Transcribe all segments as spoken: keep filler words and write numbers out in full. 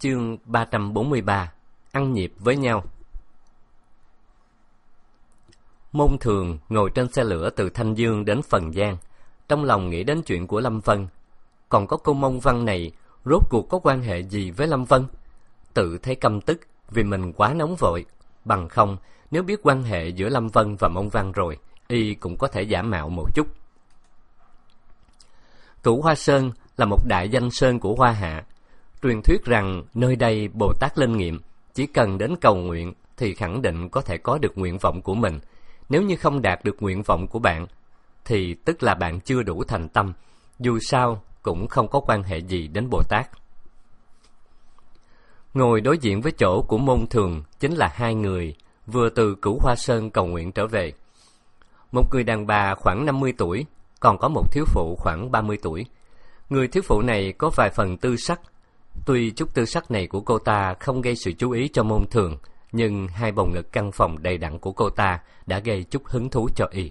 Chương ba trăm bốn mươi ba. Ăn nhịp với nhau. Môn Thường ngồi trên xe lửa từ Thanh Dương đến Phần Giang, trong lòng nghĩ đến chuyện của Lâm Vân. Còn có cô Mông Văn này, rốt cuộc có quan hệ gì với Lâm Vân? Tự thấy căm tức vì mình quá nóng vội. Bằng không, nếu biết quan hệ giữa Lâm Vân và Mông Văn rồi, y cũng có thể giả mạo một chút. Cửu Hoa Sơn là một đại danh sơn của Hoa Hạ. Truyền thuyết rằng nơi đây Bồ Tát linh nghiệm, chỉ cần đến cầu nguyện thì khẳng định có thể có được nguyện vọng của mình. Nếu như không đạt được nguyện vọng của bạn, thì tức là bạn chưa đủ thành tâm, dù sao cũng không có quan hệ gì đến Bồ Tát. Ngồi đối diện với chỗ của Môn Thường chính là hai người vừa từ Cửu Hoa Sơn cầu nguyện trở về. Một người đàn bà khoảng năm mươi tuổi, còn có một thiếu phụ khoảng ba mươi tuổi. Người thiếu phụ này có vài phần tư sắc. Tuy chút tư sắc này của cô ta không gây sự chú ý cho Môn Thường, nhưng hai bầu ngực căng phòng đầy đặn của cô ta đã gây chút hứng thú cho y.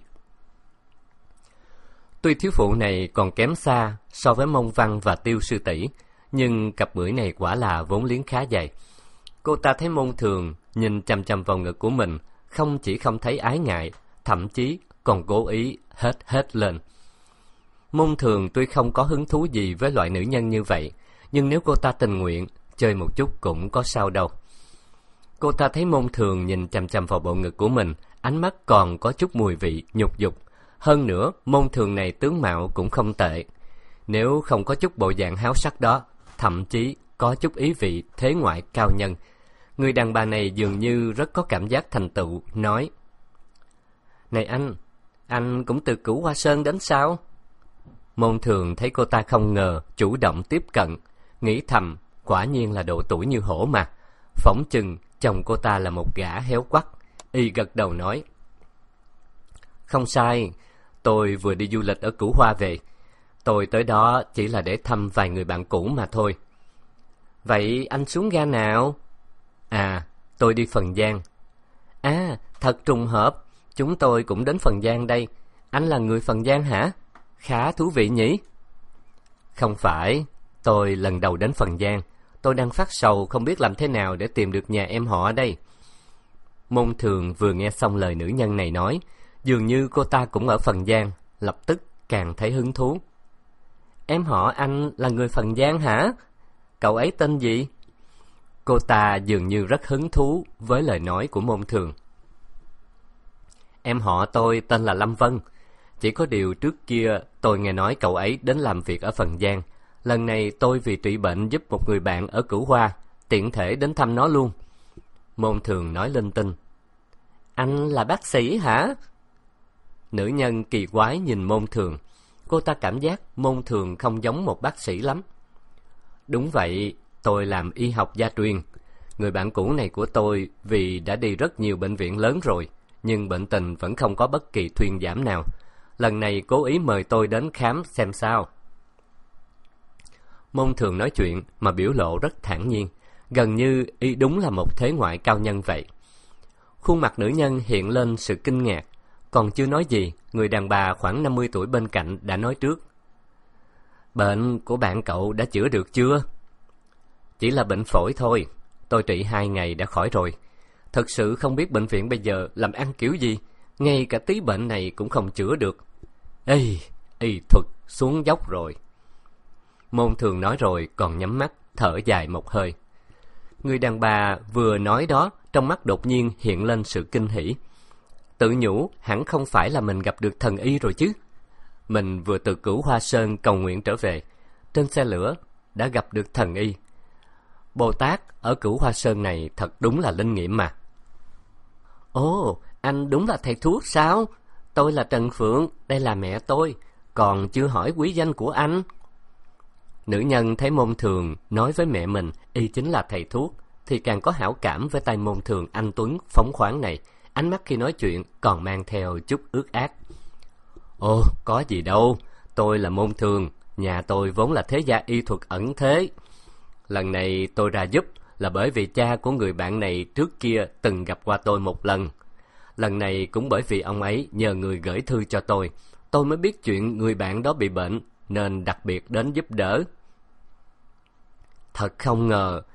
Tuy thiếu phụ này còn kém xa so với Mông Văn và Tiêu sư tỷ, nhưng cặp bưởi này quả là vốn liếng khá dày. Cô ta thấy Môn Thường nhìn chằm chằm vào ngực của mình, không chỉ không thấy ái ngại, thậm chí còn cố ý hết hết lên. Môn Thường tuy không có hứng thú gì với loại nữ nhân như vậy, nhưng nếu cô ta tình nguyện, chơi một chút cũng có sao đâu. Cô ta thấy Môn Thường nhìn chằm chằm vào bộ ngực của mình, ánh mắt còn có chút mùi vị nhục dục. Hơn nữa, Môn Thường này tướng mạo cũng không tệ. Nếu không có chút bộ dạng háo sắc đó, thậm chí có chút ý vị thế ngoại cao nhân. Người đàn bà này dường như rất có cảm giác thành tựu, nói: "Này anh, anh cũng từ Cửu Hoa Sơn đến sao?" Môn Thường thấy cô ta không ngờ chủ động tiếp cận, nghĩ thầm quả nhiên là độ tuổi như hổ mà, phỏng chừng chồng cô ta là một gã héo quắt. Y gật đầu nói: "Không sai, tôi vừa đi du lịch ở Cửu Hoa về. Tôi tới đó chỉ là để thăm vài người bạn cũ mà thôi." "Vậy anh xuống ga nào?" "À, tôi đi Phần Giang." "À, thật trùng hợp, chúng tôi cũng đến Phần Giang đây. Anh là người Phần Giang hả? Khá thú vị nhỉ?" "Không phải, tôi lần đầu đến Phần Giang. Tôi đang phát sầu không biết làm thế nào để tìm được nhà em họ ở đây." Môn Thường vừa nghe xong lời nữ nhân này nói, dường như cô ta cũng ở Phần Giang, lập tức càng thấy hứng thú. "Em họ anh là người Phần Giang hả? Cậu ấy tên gì?" Cô ta dường như rất hứng thú với lời nói của Môn Thường. "Em họ tôi tên là Lâm Vân. Chỉ có điều trước kia tôi nghe nói cậu ấy đến làm việc ở Phần Giang. Lần này tôi vì trị bệnh giúp một người bạn ở Cửu Hoa, tiện thể đến thăm nó luôn." Môn Thường nói linh tinh. "Anh là bác sĩ hả?" Nữ nhân kỳ quái nhìn Môn Thường. Cô ta cảm giác Môn Thường không giống một bác sĩ lắm. "Đúng vậy, tôi làm y học gia truyền. Người bạn cũ này của tôi vì đã đi rất nhiều bệnh viện lớn rồi, nhưng bệnh tình vẫn không có bất kỳ thuyên giảm nào. Lần này cố ý mời tôi đến khám xem sao." Môn Thường nói chuyện mà biểu lộ rất thản nhiên, gần như y đúng là một thế ngoại cao nhân vậy. Khuôn mặt nữ nhân hiện lên sự kinh ngạc, còn chưa nói gì, người đàn bà khoảng năm mươi tuổi bên cạnh đã nói trước: "Bệnh của bạn cậu đã chữa được chưa?" "Chỉ là bệnh phổi thôi, tôi trị hai ngày đã khỏi rồi. Thật sự không biết bệnh viện bây giờ làm ăn kiểu gì, ngay cả tí bệnh này cũng không chữa được. Ê, y thuật xuống dốc rồi." Môn Thường nói rồi còn nhắm mắt, thở dài một hơi. Người đàn bà vừa nói đó, trong mắt đột nhiên hiện lên sự kinh hỉ. Tự nhủ hẳn không phải là mình gặp được thần y rồi chứ. Mình vừa từ Cửu Hoa Sơn cầu nguyện trở về, trên xe lửa đã gặp được thần y. Bồ Tát ở Cửu Hoa Sơn này thật đúng là linh nghiệm mà. "Ồ, anh đúng là thầy thuốc sao? Tôi là Trần Phượng, đây là mẹ tôi, còn chưa hỏi quý danh của anh." Nữ nhân thấy Môn Thường nói với mẹ mình y chính là thầy thuốc, thì càng có hảo cảm với tay Môn Thường anh tuấn phóng khoáng này, ánh mắt khi nói chuyện còn mang theo chút ước ác. "Ồ, có gì đâu, tôi là Môn Thường, nhà tôi vốn là thế gia y thuật ẩn thế. Lần này tôi ra giúp là bởi vì cha của người bạn này trước kia từng gặp qua tôi một lần. Lần này cũng bởi vì ông ấy nhờ người gửi thư cho tôi, tôi mới biết chuyện người bạn đó bị bệnh, nên đặc biệt đến giúp đỡ." Thật không ngờ,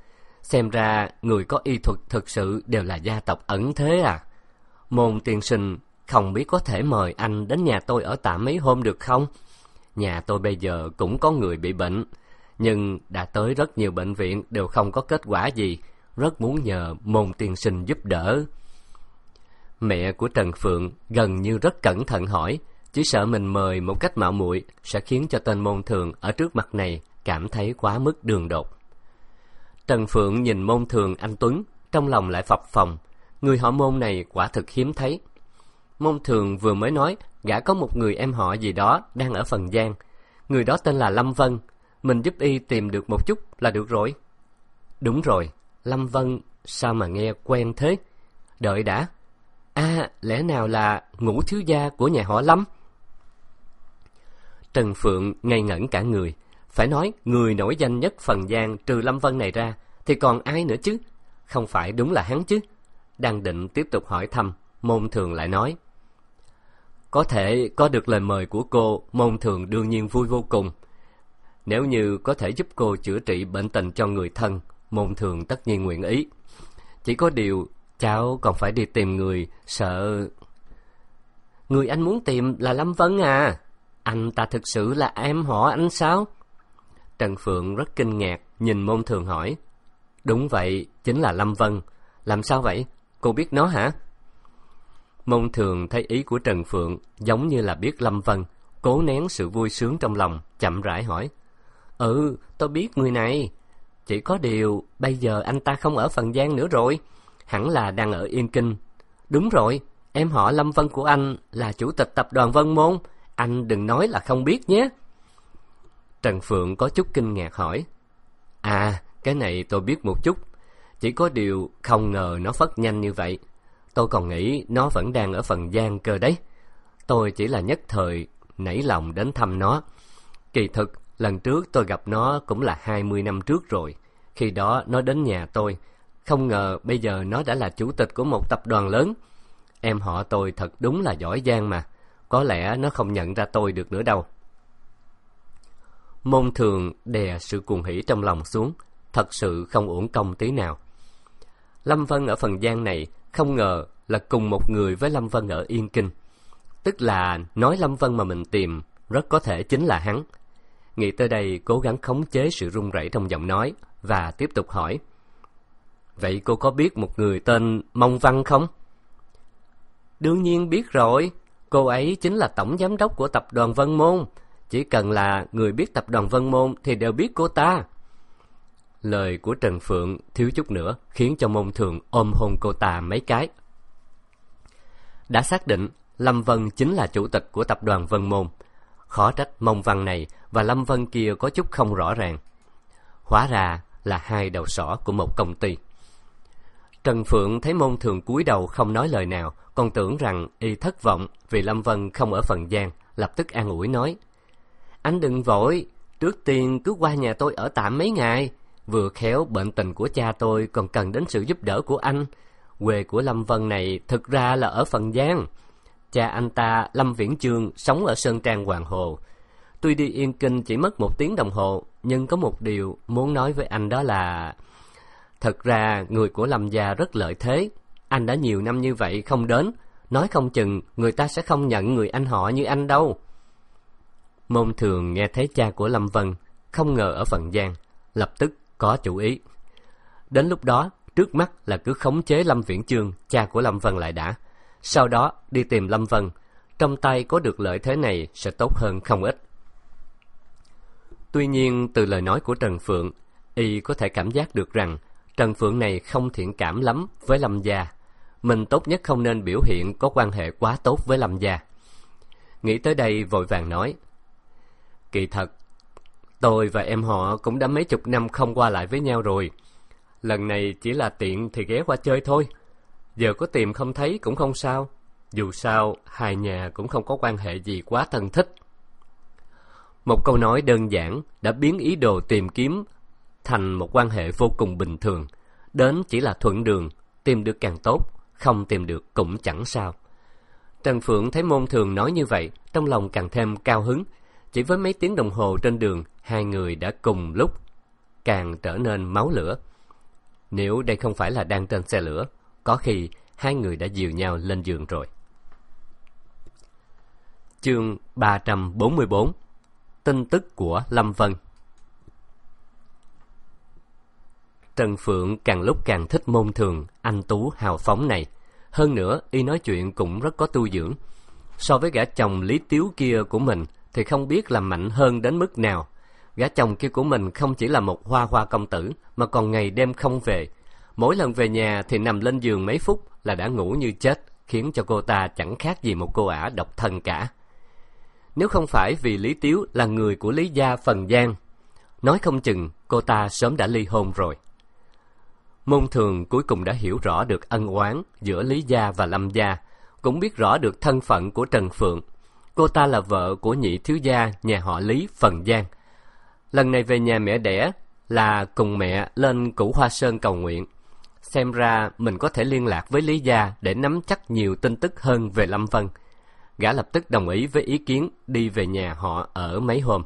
xem ra người có y thuật thực sự đều là gia tộc ẩn thế à. Môn tiên sinh không biết có thể mời anh đến nhà tôi ở tạm mấy hôm được không? Nhà tôi bây giờ cũng có người bị bệnh, nhưng đã tới rất nhiều bệnh viện đều không có kết quả gì, rất muốn nhờ Môn tiên sinh giúp đỡ. Mẹ của Trần Phượng gần như rất cẩn thận hỏi, chỉ sợ mình mời một cách mạo muội sẽ khiến cho tên Môn Thường ở trước mặt này cảm thấy quá mức đường đột. Trần Phượng nhìn Môn Thường anh tuấn, trong lòng lại phập phồng, người họ Môn này quả thực hiếm thấy. Môn Thường vừa mới nói gã có một người em họ gì đó đang ở Phần Giang, người đó tên là Lâm Vân, mình giúp y tìm được một chút là được rồi. Đúng rồi, Lâm Vân, sao mà nghe quen thế? Đợi đã, à, lẽ nào là Ngũ thiếu gia của nhà họ Lâm? Trần Phượng ngây ngẩn cả người, phải nói người nổi danh nhất Phần Giang trừ Lâm Vân này ra thì còn ai nữa chứ? Không phải đúng là hắn chứ? Đang định tiếp tục hỏi thăm, Môn Thường lại nói, có thể có được lời mời của cô, Môn Thường đương nhiên vui vô cùng. Nếu như có thể giúp cô chữa trị bệnh tình cho người thân, Môn Thường tất nhiên nguyện ý. Chỉ có điều cháu còn phải đi tìm người, sợ... Người anh muốn tìm là Lâm Vân à? Anh ta thực sự là em họ anh sao? Trần Phượng rất kinh ngạc, nhìn Môn Thường hỏi. Đúng vậy, chính là Lâm Vân. Làm sao vậy? Cô biết nó hả? Môn Thường thấy ý của Trần Phượng giống như là biết Lâm Vân, cố nén sự vui sướng trong lòng, chậm rãi hỏi. Ừ, tôi biết người này. Chỉ có điều, bây giờ anh ta không ở Phần Giang nữa rồi, hẳn là đang ở Yên Kinh. Đúng rồi, em họ Lâm Vân của anh là chủ tịch tập đoàn Vân Môn, anh đừng nói là không biết nhé. Trần Phượng có chút kinh ngạc hỏi. À, cái này tôi biết một chút, chỉ có điều không ngờ nó phất nhanh như vậy. Tôi còn nghĩ nó vẫn đang ở Phần Giang cơ đấy. Tôi chỉ là nhất thời nảy lòng đến thăm nó. Kỳ thực, lần trước tôi gặp nó cũng là hai mươi năm trước rồi. Khi đó nó đến nhà tôi. Không ngờ bây giờ nó đã là chủ tịch của một tập đoàn lớn. Em họ tôi thật đúng là giỏi giang mà. Có lẽ nó không nhận ra tôi được nữa đâu. Môn Thường đè sự cuồng hỉ trong lòng xuống. Thật sự không uổng công tí nào. Lâm Vân ở Phần Giang này không ngờ là cùng một người với Lâm Vân ở Yên Kinh. Tức là nói Lâm Vân mà mình tìm rất có thể chính là hắn. Nghĩ tới đây, cố gắng khống chế sự run rẩy trong giọng nói và tiếp tục hỏi. Vậy cô có biết một người tên Mông Văn không? Đương nhiên biết rồi. Cô ấy chính là tổng giám đốc của tập đoàn Vân Môn. Chỉ cần là người biết tập đoàn Vân Môn thì đều biết cô ta. Lời của Trần Phượng thiếu chút nữa khiến cho Môn Thường ôm hôn cô ta mấy cái. Đã xác định Lâm Vân chính là chủ tịch của tập đoàn Vân Môn. Khó trách Mông Văn này và Lâm Vân kia có chút không rõ ràng. Hóa ra là hai đầu sỏ của một công ty. Trần Phượng thấy Môn Thường cúi đầu không nói lời nào, còn tưởng rằng y thất vọng vì Lâm Vân không ở Phần Giang, lập tức an ủi nói. Anh đừng vội, trước tiên cứ qua nhà tôi ở tạm mấy ngày. Vừa khéo bệnh tình của cha tôi còn cần đến sự giúp đỡ của anh. Quê của Lâm Vân này thực ra là ở Phần Giang. Cha anh ta, Lâm Viễn Chương, sống ở Sơn Trang Hoàng Hồ. Tuy đi Yên Kinh chỉ mất một tiếng đồng hồ, nhưng có một điều muốn nói với anh đó là... Thật ra người của Lâm gia rất lợi thế. Anh đã nhiều năm như vậy không đến, nói không chừng người ta sẽ không nhận người anh họ như anh đâu. Môn Thường nghe thấy cha của Lâm Vân không ngờ ở Phần Giang, lập tức có chủ ý. Đến lúc đó, trước mắt là cứ khống chế Lâm Viễn Chương, cha của Lâm Vân lại đã. Sau đó đi tìm Lâm Vân. Trong tay có được lợi thế này sẽ tốt hơn không ít. Tuy nhiên, từ lời nói của Trần Phượng, y có thể cảm giác được rằng Trần Phượng này không thiện cảm lắm với Lâm gia. Mình tốt nhất không nên biểu hiện có quan hệ quá tốt với Lâm gia. Nghĩ tới đây vội vàng nói. Kỳ thật, tôi và em họ cũng đã mấy chục năm không qua lại với nhau rồi. Lần này chỉ là tiện thì ghé qua chơi thôi. Giờ có tìm không thấy cũng không sao. Dù sao, hai nhà cũng không có quan hệ gì quá thân thích. Một câu nói đơn giản đã biến ý đồ tìm kiếm thành một quan hệ vô cùng bình thường. Đến chỉ là thuận đường, tìm được càng tốt, không tìm được cũng chẳng sao. Trần Phượng thấy Môn Thường nói như vậy, trong lòng càng thêm cao hứng. Chỉ với mấy tiếng đồng hồ trên đường, hai người đã cùng lúc càng trở nên máu lửa. Nếu đây không phải là đang trên xe lửa, có khi hai người đã dìu nhau lên giường rồi. Chương ba trăm bốn mươi bốn. Tin tức của Lâm Vân. Trần Phượng càng lúc càng thích Môn Thường, anh tú hào phóng này. Hơn nữa, y nói chuyện cũng rất có tu dưỡng. So với gã chồng Lý Tiếu kia của mình thì không biết là mạnh hơn đến mức nào. Gã chồng kia của mình không chỉ là một hoa hoa công tử mà còn ngày đêm không về. Mỗi lần về nhà thì nằm lên giường mấy phút là đã ngủ như chết, khiến cho cô ta chẳng khác gì một cô ả độc thân cả. Nếu không phải vì Lý Tiếu là người của Lý gia Phần Giang, nói không chừng cô ta sớm đã ly hôn rồi. Môn Thường cuối cùng đã hiểu rõ được ân oán giữa Lý gia và Lâm gia, cũng biết rõ được thân phận của Trần Phượng. Cô ta là vợ của nhị thiếu gia nhà họ Lý Phần Giang. Lần này về nhà mẹ đẻ là cùng mẹ lên Cửu Hoa Sơn cầu nguyện. Xem ra mình có thể liên lạc với Lý gia để nắm chắc nhiều tin tức hơn về Lâm Vân. Gã lập tức đồng ý với ý kiến đi về nhà họ ở mấy hôm.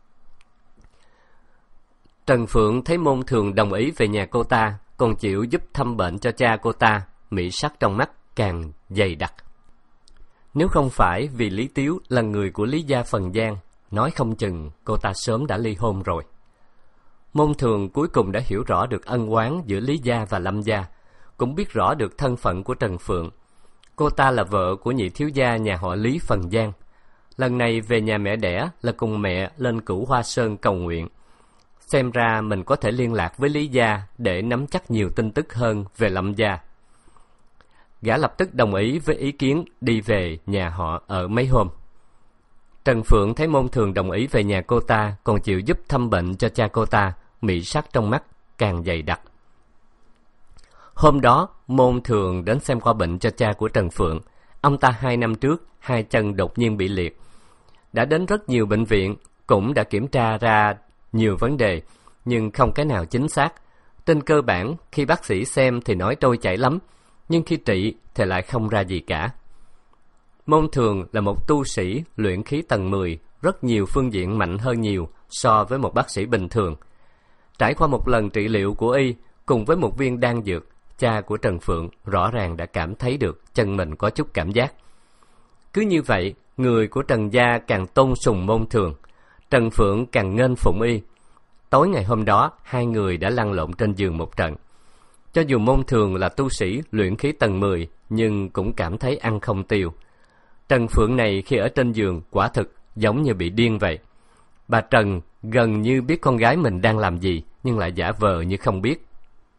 Trần Phượng thấy Môn Thường đồng ý về nhà cô ta, còn chịu giúp thăm bệnh cho cha cô ta, mỹ sắc trong mắt càng dày đặc. Nếu không phải vì Lý Tiếu là người của Lý gia Phần Giang, nói không chừng cô ta sớm đã ly hôn rồi. Môn Thường cuối cùng đã hiểu rõ được ân oán giữa Lý gia và Lâm gia, cũng biết rõ được thân phận của Trần Phượng. Cô ta là vợ của nhị thiếu gia nhà họ Lý Phần Giang. Lần này về nhà mẹ đẻ là cùng mẹ lên Cửu Hoa Sơn cầu nguyện. Xem ra mình có thể liên lạc với Lý gia để nắm chắc nhiều tin tức hơn về Lâm gia. Gã lập tức đồng ý với ý kiến đi về nhà họ ở mấy hôm. Trần Phượng thấy Môn Thường đồng ý về nhà cô ta, còn chịu giúp thăm bệnh cho cha cô ta, mỹ sắc trong mắt càng dày đặc. Hôm đó, Môn Thường đến xem qua bệnh cho cha của Trần Phượng. Ông ta hai năm trước, hai chân đột nhiên bị liệt. Đã đến rất nhiều bệnh viện, cũng đã kiểm tra ra nhiều vấn đề, nhưng không cái nào chính xác. Trên cơ bản, khi bác sĩ xem thì nói trôi chảy lắm, nhưng khi trị thì lại không ra gì cả. Môn Thường là một tu sĩ luyện khí tầng mười, rất nhiều phương diện mạnh hơn nhiều so với một bác sĩ bình thường. Trải qua một lần trị liệu của y, cùng với một viên đan dược, cha của Trần Phượng rõ ràng đã cảm thấy được chân mình có chút cảm giác. Cứ như vậy, người của Trần gia càng tôn sùng Môn Thường, Trần Phượng càng nghênh phụng y. Tối ngày hôm đó, hai người đã lăn lộn trên giường một trận. Cho dù Môn Thường là tu sĩ luyện khí tầng mười, nhưng cũng cảm thấy ăn không tiêu. Trần Phượng này khi ở trên giường quả thực giống như bị điên vậy. Bà Trần gần như biết con gái mình đang làm gì, nhưng lại giả vờ như không biết.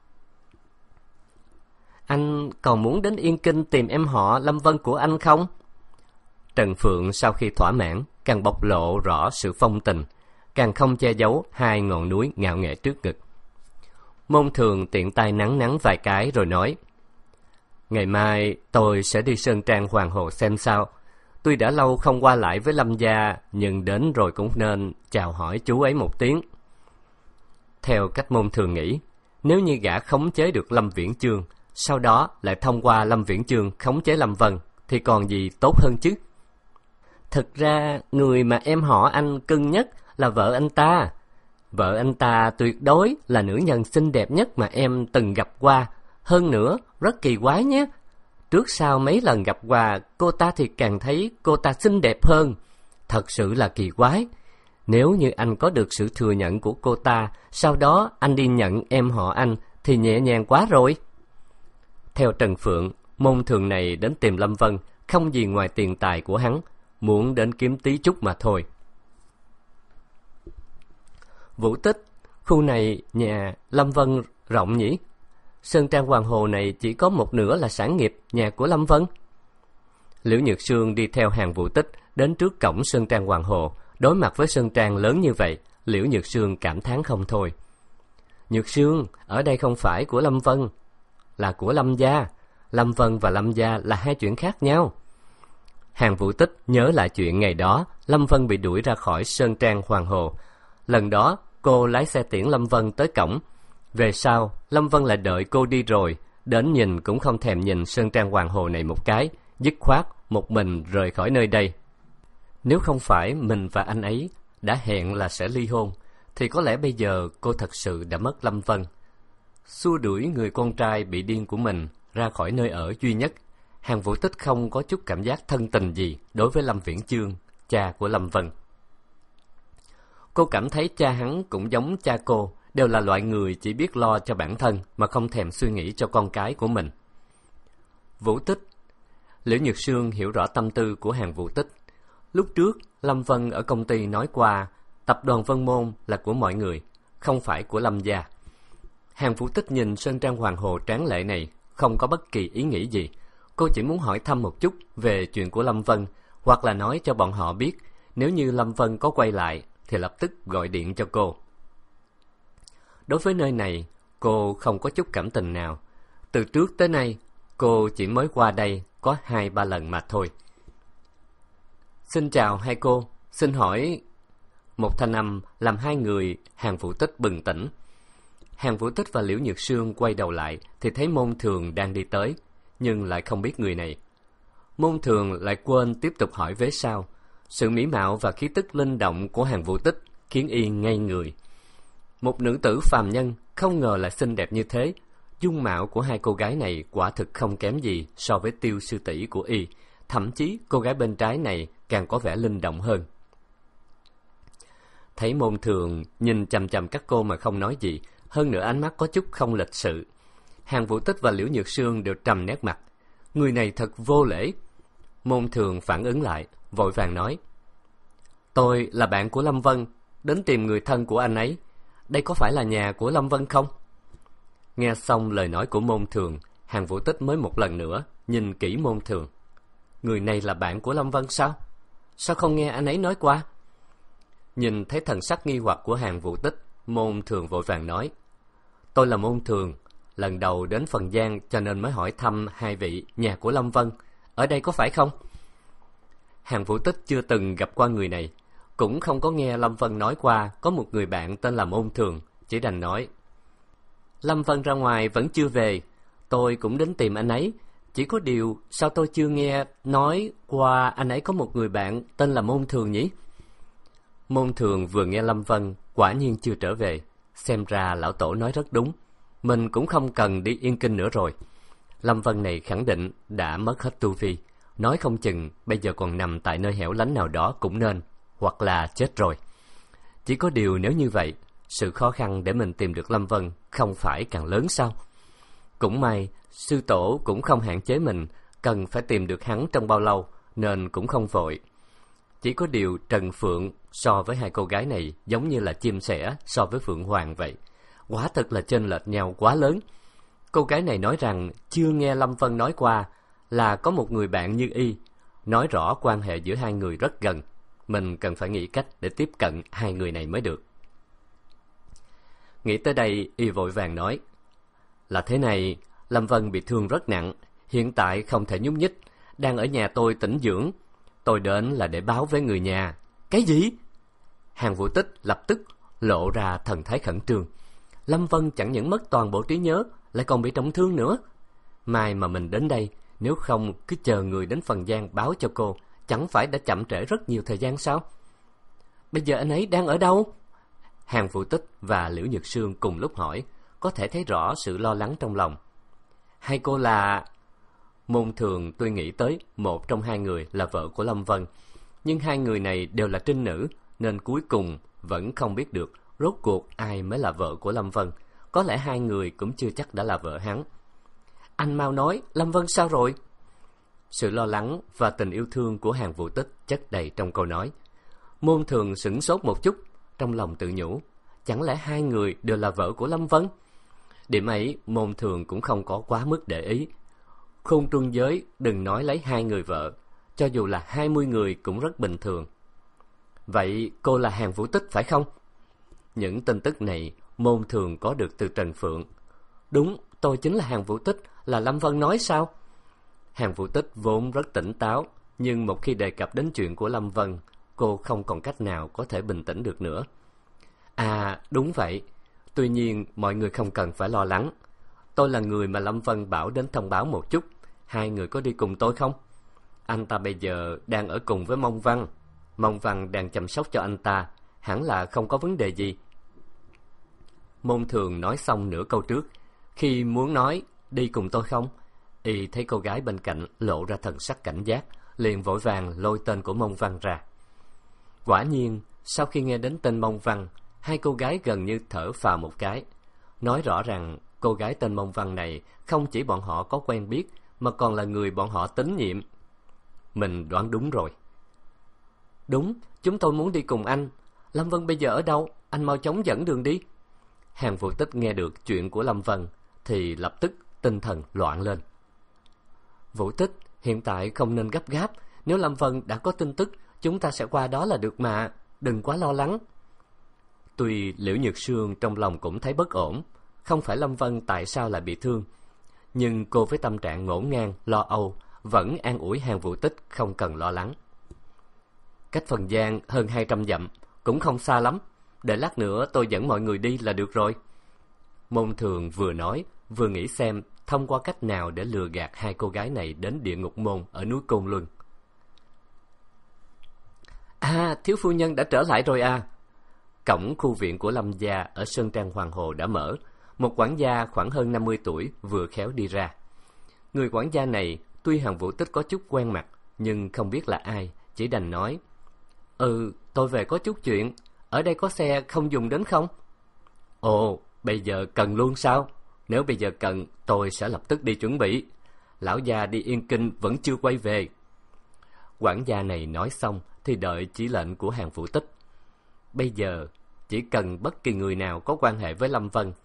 Anh còn muốn đến Yên Kinh tìm em họ Lâm Vân của anh không? Trần Phượng sau khi thỏa mãn, càng bộc lộ rõ sự phong tình, càng không che giấu hai ngọn núi ngạo nghễ trước ngực. Môn Thường tiện tay nắn nắn vài cái rồi nói: Ngày mai tôi sẽ đi Sơn Trang Hoàng Hồ xem sao. Tuy đã lâu không qua lại với Lâm gia, nhưng đến rồi cũng nên chào hỏi chú ấy một tiếng. Theo cách Môn Thường nghĩ, nếu như gã khống chế được Lâm Viễn Chương, sau đó lại thông qua Lâm Viễn Chương khống chế Lâm Vân, thì còn gì tốt hơn chứ? Thực ra, người mà em họ anh cưng nhất là vợ anh ta. Vợ anh ta tuyệt đối là nữ nhân xinh đẹp nhất mà em từng gặp qua. Hơn nữa, rất kỳ quái nhé. Trước sau mấy lần gặp qua, cô ta thì càng thấy cô ta xinh đẹp hơn. Thật sự là kỳ quái. Nếu như anh có được sự thừa nhận của cô ta, sau đó anh đi nhận em họ anh, thì nhẹ nhàng quá rồi. Theo Trần Phượng, Môn Thường này đến tìm Lâm Vân không gì ngoài tiền tài của hắn, muốn đến kiếm tí chút mà thôi. Vũ Tích, khu này nhà Lâm Vân rộng nhỉ? Sơn Trang Hoàng Hồ này chỉ có một nửa là sản nghiệp nhà của Lâm Vân. Liễu Nhược Sương đi theo hàng Vũ Tích đến trước cổng Sơn Trang Hoàng Hồ, đối mặt với Sơn Trang lớn như vậy, Liễu Nhược Sương cảm thán không thôi. Nhược Sương, ở đây không phải của Lâm Vân, là của Lâm gia. Lâm Vân và Lâm gia là hai chuyện khác nhau. Hàng Vũ Tích nhớ lại chuyện ngày đó Lâm Vân bị đuổi ra khỏi Sơn Trang Hoàng Hồ. Lần đó cô lái xe tiễn Lâm Vân tới cổng. Về sau Lâm Vân lại đợi cô đi rồi, đến nhìn cũng không thèm nhìn Sơn Trang Hoàng Hồ này một cái, dứt khoát một mình rời khỏi nơi đây. Nếu không phải mình và anh ấy đã hẹn là sẽ ly hôn, thì có lẽ bây giờ cô thật sự đã mất Lâm Vân. Xua đuổi người con trai bị điên của mình ra khỏi nơi ở duy nhất, Hàn Vũ Tích không có chút cảm giác thân tình gì đối với Lâm Viễn Chương, cha của Lâm Vân. Cô cảm thấy cha hắn cũng giống cha cô, đều là loại người chỉ biết lo cho bản thân mà không thèm suy nghĩ cho con cái của mình. Vũ Tích. Liễu Nhược Sương hiểu rõ tâm tư của Hàn Vũ Tích. Lúc trước, Lâm Vân ở công ty nói qua, tập đoàn Vân Môn là của mọi người, không phải của Lâm gia. Hàn Vũ Tích nhìn sơn trang hoàng hồ tráng lệ này, không có bất kỳ ý nghĩ gì. Cô chỉ muốn hỏi thăm một chút về chuyện của Lâm Vân, hoặc là nói cho bọn họ biết, nếu như Lâm Vân có quay lại, thì lập tức gọi điện cho cô. Đối với nơi này, cô không có chút cảm tình nào. Từ trước tới nay, cô chỉ mới qua đây có hai ba lần mà thôi. Xin chào hai cô, xin hỏi... Một thanh âm làm hai người Hàn Vũ Tích bừng tỉnh. Hàn Vũ Tích và Liễu Nhược Sương quay đầu lại thì thấy Môn Thường đang đi tới, nhưng lại không biết người này. Môn Thường lại quên tiếp tục hỏi vế sau. Sự mỹ mạo và khí tức linh động của Hàn Vũ Tích khiến y ngây người. Một nữ tử phàm nhân không ngờ lại xinh đẹp như thế. Dung mạo của hai cô gái này quả thực không kém gì so với Tiêu sư tỷ của y. Thậm chí cô gái bên trái này càng có vẻ linh động hơn. Thấy Môn Thường nhìn chằm chằm các cô mà không nói gì, hơn nữa ánh mắt có chút không lịch sự. Hàn Vũ Tích và Liễu Nhược Sương đều trầm nét mặt. Người này thật vô lễ. Môn Thường phản ứng lại, vội vàng nói: Tôi là bạn của Lâm Vân, đến tìm người thân của anh ấy. Đây có phải là nhà của Lâm Vân không? Nghe xong lời nói của Môn Thường, Hàn Vũ Tích mới một lần nữa nhìn kỹ Môn Thường. Người này là bạn của Lâm Vân sao? Sao không nghe anh ấy nói qua? Nhìn thấy thần sắc nghi hoặc của Hàn Vũ Tích, Môn Thường vội vàng nói: Tôi là Môn Thường, lần đầu đến Phần Giang cho nên mới hỏi thăm hai vị nhà của Lâm Vân. Ở đây có phải không? Hàn Vũ Tích chưa từng gặp qua người này, cũng không có nghe Lâm Vân nói qua có một người bạn tên là Môn Thường, chỉ đành nói: Lâm Vân ra ngoài vẫn chưa về, tôi cũng đến tìm anh ấy. Chỉ có điều sao tôi chưa nghe nói qua anh ấy có một người bạn tên là Môn Thường nhỉ? Môn Thường vừa nghe Lâm Vân quả nhiên chưa trở về, xem ra lão tổ nói rất đúng, mình cũng không cần đi Yên Kinh nữa rồi. Lâm Vân này khẳng định đã mất hết tu vi, nói không chừng bây giờ còn nằm tại nơi hẻo lánh nào đó cũng nên, hoặc là chết rồi. Chỉ có điều nếu như vậy, sự khó khăn để mình tìm được Lâm Vân không phải càng lớn sao? Cũng may, sư tổ cũng không hạn chế mình cần phải tìm được hắn trong bao lâu, nên cũng không vội. Chỉ có điều Trần Phượng so với hai cô gái này giống như là chim sẻ so với Phượng Hoàng vậy. Quả thật là chênh lệch nhau quá lớn. Cô gái này nói rằng chưa nghe Lâm Vân nói qua là có một người bạn như y, nói rõ quan hệ giữa hai người rất gần. Mình cần phải nghĩ cách để tiếp cận hai người này mới được. Nghĩ tới đây, y vội vàng nói: Là thế này, Lâm Vân bị thương rất nặng, hiện tại không thể nhúc nhích, đang ở nhà tôi tĩnh dưỡng. Tôi đến là để báo với người nhà. Cái gì? Hàn Vũ Tích lập tức lộ ra thần thái khẩn trương. Lâm Vân chẳng những mất toàn bộ trí nhớ, lại còn bị trọng thương nữa. Mai mà mình đến đây, nếu không cứ chờ người đến Phần Giang báo cho cô, chẳng phải đã chậm trễ rất nhiều thời gian sao? Bây giờ anh ấy đang ở đâu? Hàn Vũ Tích và Liễu Nhược Sương cùng lúc hỏi, có thể thấy rõ sự lo lắng trong lòng. Hai cô là... Môn Thường tuy nghĩ tới một trong hai người là vợ của Lâm Vân, nhưng hai người này đều là trinh nữ, nên cuối cùng vẫn không biết được rốt cuộc ai mới là vợ của Lâm Vân. Có lẽ hai người cũng chưa chắc đã là vợ hắn. Anh mau nói, Lâm Vân sao rồi? Sự lo lắng và tình yêu thương của Hàn Vũ Tích chất đầy trong câu nói. Môn Thường sửng sốt một chút, trong lòng tự nhủ, chẳng lẽ hai người đều là vợ của Lâm Vân? Điểm ấy Môn Thường cũng không có quá mức để ý. Khôn trung giới đừng nói lấy hai người vợ, cho dù là hai mươi người cũng rất bình thường. Vậy cô là Hàn Vũ Tích phải không? Những tin tức này Môn Thường có được từ Trần Phượng. Đúng, tôi chính là Hàn Vũ Tích, là Lâm Vân nói sao? Hàn Vũ Tích vốn rất tỉnh táo, nhưng một khi đề cập đến chuyện của Lâm Vân, cô không còn cách nào có thể bình tĩnh được nữa. À, đúng vậy. Tuy nhiên, mọi người không cần phải lo lắng. Tôi là người mà Lâm Vân bảo đến thông báo một chút. Hai người có đi cùng tôi không? Anh ta bây giờ đang ở cùng với Mông Văn. Mông Văn đang chăm sóc cho anh ta, hẳn là không có vấn đề gì. Môn Thường nói xong nửa câu trước, Khi muốn nói đi cùng tôi không, y thấy cô gái bên cạnh lộ ra thần sắc cảnh giác, liền vội vàng lôi tên của Mông Văn ra. Quả nhiên, sau khi nghe đến tên Mông Văn, hai cô gái gần như thở phào một cái. Nói rõ rằng cô gái tên Mông Văn này không chỉ bọn họ có quen biết, mà còn là người bọn họ tín nhiệm. Mình đoán đúng rồi. Đúng, chúng tôi muốn đi cùng anh. Lâm Vân bây giờ ở đâu? Anh mau chóng dẫn đường đi. Hàng Vũ Tích nghe được chuyện của Lâm Vân thì lập tức tinh thần loạn lên. Vũ Tích, hiện tại không nên gấp gáp. Nếu Lâm Vân đã có tin tức, chúng ta sẽ qua đó là được mà. Đừng quá lo lắng. Tuy Liễu Nhược Sương trong lòng cũng thấy bất ổn, không phải Lâm Vân tại sao lại bị thương, nhưng cô với tâm trạng ngổn ngang, lo âu, vẫn an ủi Hàng Vũ Tích không cần lo lắng. Cách Phần Giang hơn hai trăm dặm, cũng không xa lắm. Để lát nữa tôi dẫn mọi người đi là được rồi. Môn Thường vừa nói, vừa nghĩ xem thông qua cách nào để lừa gạt hai cô gái này đến địa ngục môn ở núi Côn Luân. À, thiếu phu nhân đã trở lại rồi à. Cổng khu viện của Lâm gia ở Sơn Trang Hoàng Hồ đã mở. Một quản gia khoảng hơn năm mươi tuổi vừa khéo đi ra. Người quản gia này tuy Hàng Vũ Tích có chút quen mặt, nhưng không biết là ai, chỉ đành nói: Ừ, tôi về có chút chuyện. Ở đây có xe không dùng đến không? Ồ, bây giờ cần luôn sao? Nếu bây giờ cần, tôi sẽ lập tức đi chuẩn bị. Lão gia đi Yên Kinh vẫn chưa quay về. Quản gia này nói xong thì đợi chỉ lệnh của Hàng Vũ Tích. Bây giờ chỉ cần bất kỳ người nào có quan hệ với Lâm Vân,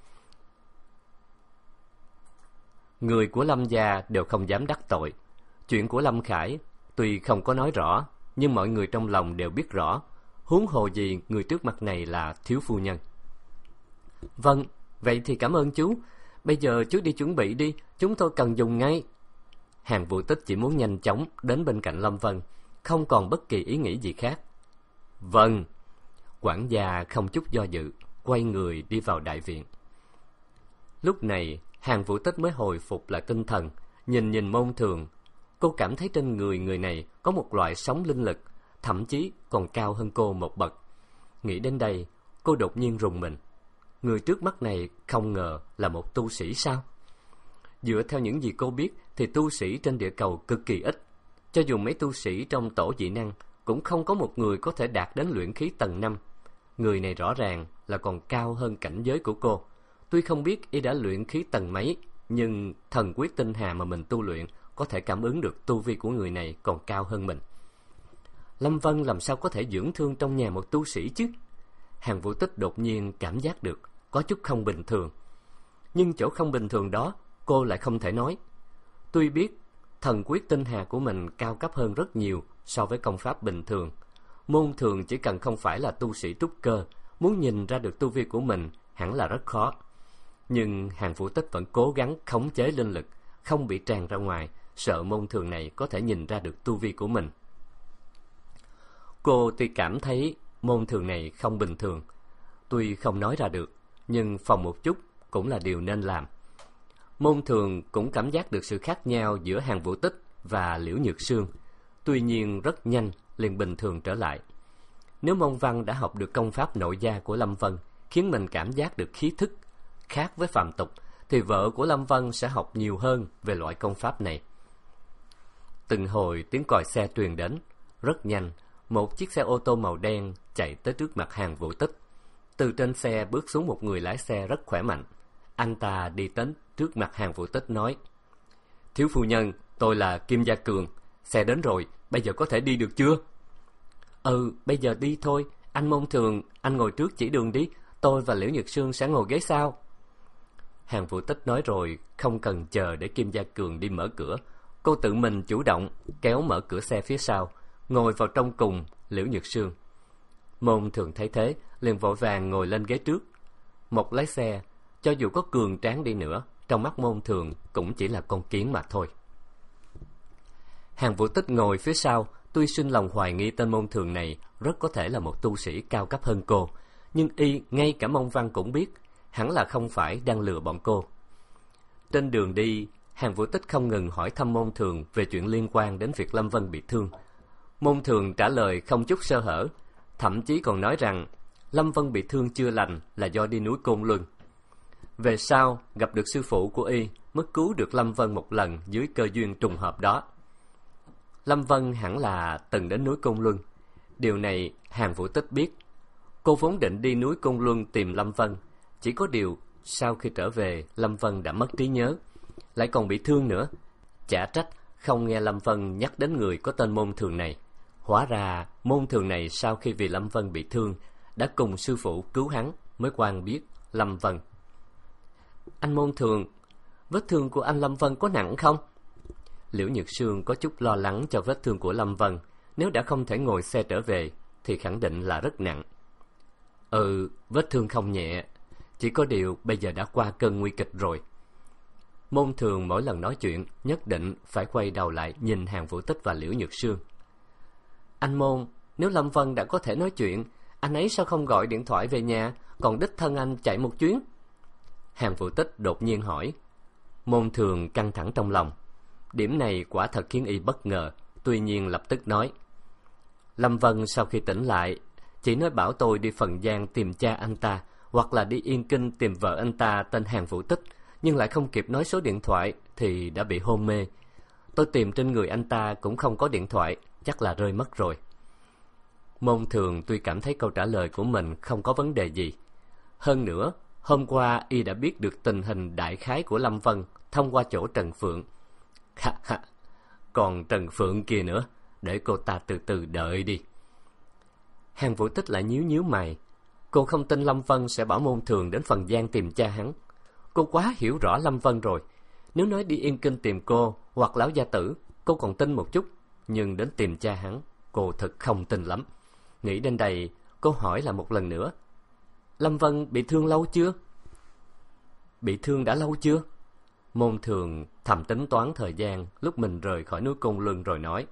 người của Lâm gia đều không dám đắc tội. Chuyện của Lâm Khải tuy không có nói rõ, nhưng mọi người trong lòng đều biết rõ. Huống hồ gì người trước mặt này là thiếu phu nhân. Vâng, vậy thì cảm ơn chú. Bây giờ chú đi chuẩn bị đi, chúng tôi cần dùng ngay. Hàng Vũ Tích chỉ muốn nhanh chóng đến bên cạnh Lâm Vân, không còn bất kỳ ý nghĩ gì khác. Vâng. Quản gia không chút do dự, quay người đi vào đại viện. Lúc này, Hàng Vũ Tích mới hồi phục lại tinh thần, nhìn nhìn Môn Thường. Cô cảm thấy trên người người này có một loại sóng linh lực, thậm chí còn cao hơn cô một bậc. Nghĩ đến đây, cô đột nhiên rùng mình. Người trước mắt này không ngờ là một tu sĩ sao? Dựa theo những gì cô biết thì tu sĩ trên địa cầu cực kỳ ít. Cho dù mấy tu sĩ trong tổ dị năng cũng không có một người có thể đạt đến luyện khí tầng năm. Người này rõ ràng là còn cao hơn cảnh giới của cô. Tuy không biết y đã luyện khí tầng mấy, nhưng thần quyết tinh hà mà mình tu luyện có thể cảm ứng được tu vi của người này còn cao hơn mình. Lâm Vân làm sao có thể dưỡng thương trong nhà một tu sĩ chứ? Hàng Vũ Tích đột nhiên cảm giác được có chút không bình thường. Nhưng chỗ không bình thường đó cô lại không thể nói. Tuy biết thần quyết tinh hà của mình cao cấp hơn rất nhiều so với công pháp bình thường, Môn Thường chỉ cần không phải là tu sĩ trúc cơ, muốn nhìn ra được tu vi của mình hẳn là rất khó. Nhưng Hàng Vũ Tích vẫn cố gắng khống chế linh lực, không bị tràn ra ngoài, sợ Môn Thường này có thể nhìn ra được tu vi của mình. Cô tuy cảm thấy Môn Thường này không bình thường, tuy không nói ra được, nhưng phòng một chút cũng là điều nên làm. Môn Thường cũng cảm giác được sự khác nhau giữa Hàng Vũ Tích và Liễu Nhược Sương, tuy nhiên rất nhanh liền bình thường trở lại. Nếu Mông Văn đã học được công pháp nội gia của Lâm Vân, khiến mình cảm giác được khí thức khác với phàm tục, thì vợ của Lâm Vân sẽ học nhiều hơn về loại công pháp này. Từng hồi tiếng còi xe truyền đến, rất nhanh, một chiếc xe ô tô màu đen chạy tới trước mặt Hàng Vũ Tích. Từ trên xe bước xuống một người lái xe rất khỏe mạnh. Anh ta đi đến trước mặt Hàng Vũ Tích nói: Thiếu phu nhân, tôi là Kim Gia Cường. Xe đến rồi, bây giờ có thể đi được chưa? Ừ, bây giờ đi thôi. Anh Môn Thường, anh ngồi trước chỉ đường đi. Tôi và Liễu Nhược Sương sẽ ngồi ghế sau. Hàng Vũ Tích nói rồi, không cần chờ để Kim Gia Cường đi mở cửa. Cô tự mình chủ động kéo mở cửa xe phía sau, ngồi vào trong cùng Liễu Nhược Sương. Môn Thường thấy thế, liền vội vàng ngồi lên ghế trước. Một lái xe, cho dù có cường tráng đi nữa, trong mắt Môn Thường cũng chỉ là con kiến mà thôi. Hàng Vũ Tích ngồi phía sau, tuy sinh lòng hoài nghi tên Môn Thường này rất có thể là một tu sĩ cao cấp hơn cô, nhưng y ngay cả Mông Văn cũng biết, hẳn là không phải đang lừa bọn cô. Trên đường đi, Hàng Vũ Tích không ngừng hỏi thăm Môn Thường về chuyện liên quan đến việc Lâm Vân bị thương. Môn Thường trả lời không chút sơ hở, thậm chí còn nói rằng Lâm Vân bị thương chưa lành là do đi núi Côn Luân. Về sau, gặp được sư phụ của y mới cứu được Lâm Vân một lần dưới cơ duyên trùng hợp đó. Lâm Vân hẳn là từng đến núi Côn Luân. Điều này Hàn Vũ Tích biết. Cô vốn định đi núi Côn Luân tìm Lâm Vân. Chỉ có điều, sau khi trở về, Lâm Vân đã mất trí nhớ, lại còn bị thương nữa. Chả trách không nghe Lâm Vân nhắc đến người có tên Môn Thường này. Hóa ra, Môn Thường này sau khi vì Lâm Vân bị thương, đã cùng sư phụ cứu hắn, mới quen biết Lâm Vân. Anh Môn Thường, vết thương của anh Lâm Vân có nặng không? Liễu Nhược Sương có chút lo lắng cho vết thương của Lâm Vân. Nếu đã không thể ngồi xe trở về, thì khẳng định là rất nặng. Ừ, vết thương không nhẹ. Chỉ có điều bây giờ đã qua cơn nguy kịch rồi. Môn Thường mỗi lần nói chuyện nhất định phải quay đầu lại nhìn Hàn Vũ Tích và Liễu Nhược Sương. Anh Môn, nếu Lâm Vân đã có thể nói chuyện, anh ấy sao không gọi điện thoại về nhà, còn đích thân anh chạy một chuyến? Hàn Vũ Tích đột nhiên hỏi. Môn Thường căng thẳng trong lòng. Điểm này quả thật khiến y bất ngờ, tuy nhiên lập tức nói. Lâm Vân sau khi tỉnh lại, chỉ nói bảo tôi đi Phần Giang tìm cha anh ta, hoặc là đi Yên Kinh tìm vợ anh ta tên Hàn Vũ Tích, nhưng lại không kịp nói số điện thoại thì đã bị hôn mê. Tôi tìm trên người anh ta cũng không có điện thoại, chắc là rơi mất rồi. Môn Thường tuy cảm thấy câu trả lời của mình không có vấn đề gì. Hơn nữa, hôm qua y đã biết được tình hình đại khái của Lâm Vân thông qua chỗ Trần Phượng. Ha ha, còn Trần Phượng kia nữa, để cô ta từ từ đợi đi. Hàn Vũ Tích lại nhíu nhíu mày. Cô không tin Lâm Vân sẽ bảo Môn Thường đến Phần Giang tìm cha hắn. Cô quá hiểu rõ Lâm Vân rồi. Nếu nói đi Yên Kinh tìm cô hoặc Lão Gia Tử, cô còn tin một chút, nhưng đến tìm cha hắn, cô thật không tin lắm. Nghĩ đến đây, cô hỏi là một lần nữa. Lâm Vân bị thương lâu chưa? Bị thương đã lâu chưa? Môn Thường thầm tính toán thời gian lúc mình rời khỏi núi Côn Luân rồi nói.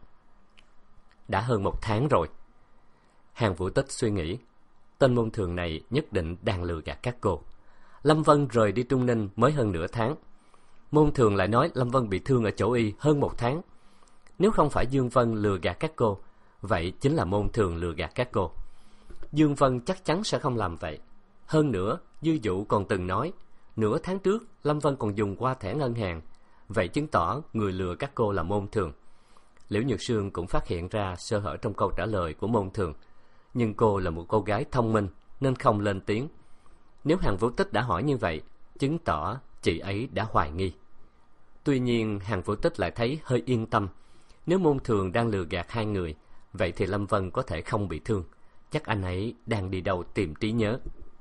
Đã hơn một tháng rồi. Hàn Vũ Tích suy nghĩ. Tên Môn Thường này nhất định đang lừa gạt các cô. Lâm Vân rời đi Trung Ninh mới hơn nửa tháng. Môn Thường lại nói Lâm Vân bị thương ở chỗ y hơn một tháng. Nếu không phải Dương Vân lừa gạt các cô, vậy chính là Môn Thường lừa gạt các cô. Dương Vân chắc chắn sẽ không làm vậy. Hơn nữa, Dư Dụ còn từng nói, nửa tháng trước Lâm Vân còn dùng qua thẻ ngân hàng. Vậy chứng tỏ người lừa các cô là Môn Thường. Liễu Nhược Sương cũng phát hiện ra sơ hở trong câu trả lời của Môn Thường. Nhưng cô là một cô gái thông minh nên không lên tiếng. Nếu Hàn Vũ Tích đã hỏi như vậy, chứng tỏ chị ấy đã hoài nghi. Tuy nhiên Hàn Vũ Tích lại thấy hơi yên tâm. Nếu Môn Thường đang lừa gạt hai người, vậy thì Lâm Vân có thể không bị thương. Chắc anh ấy đang đi đâu tìm trí nhớ.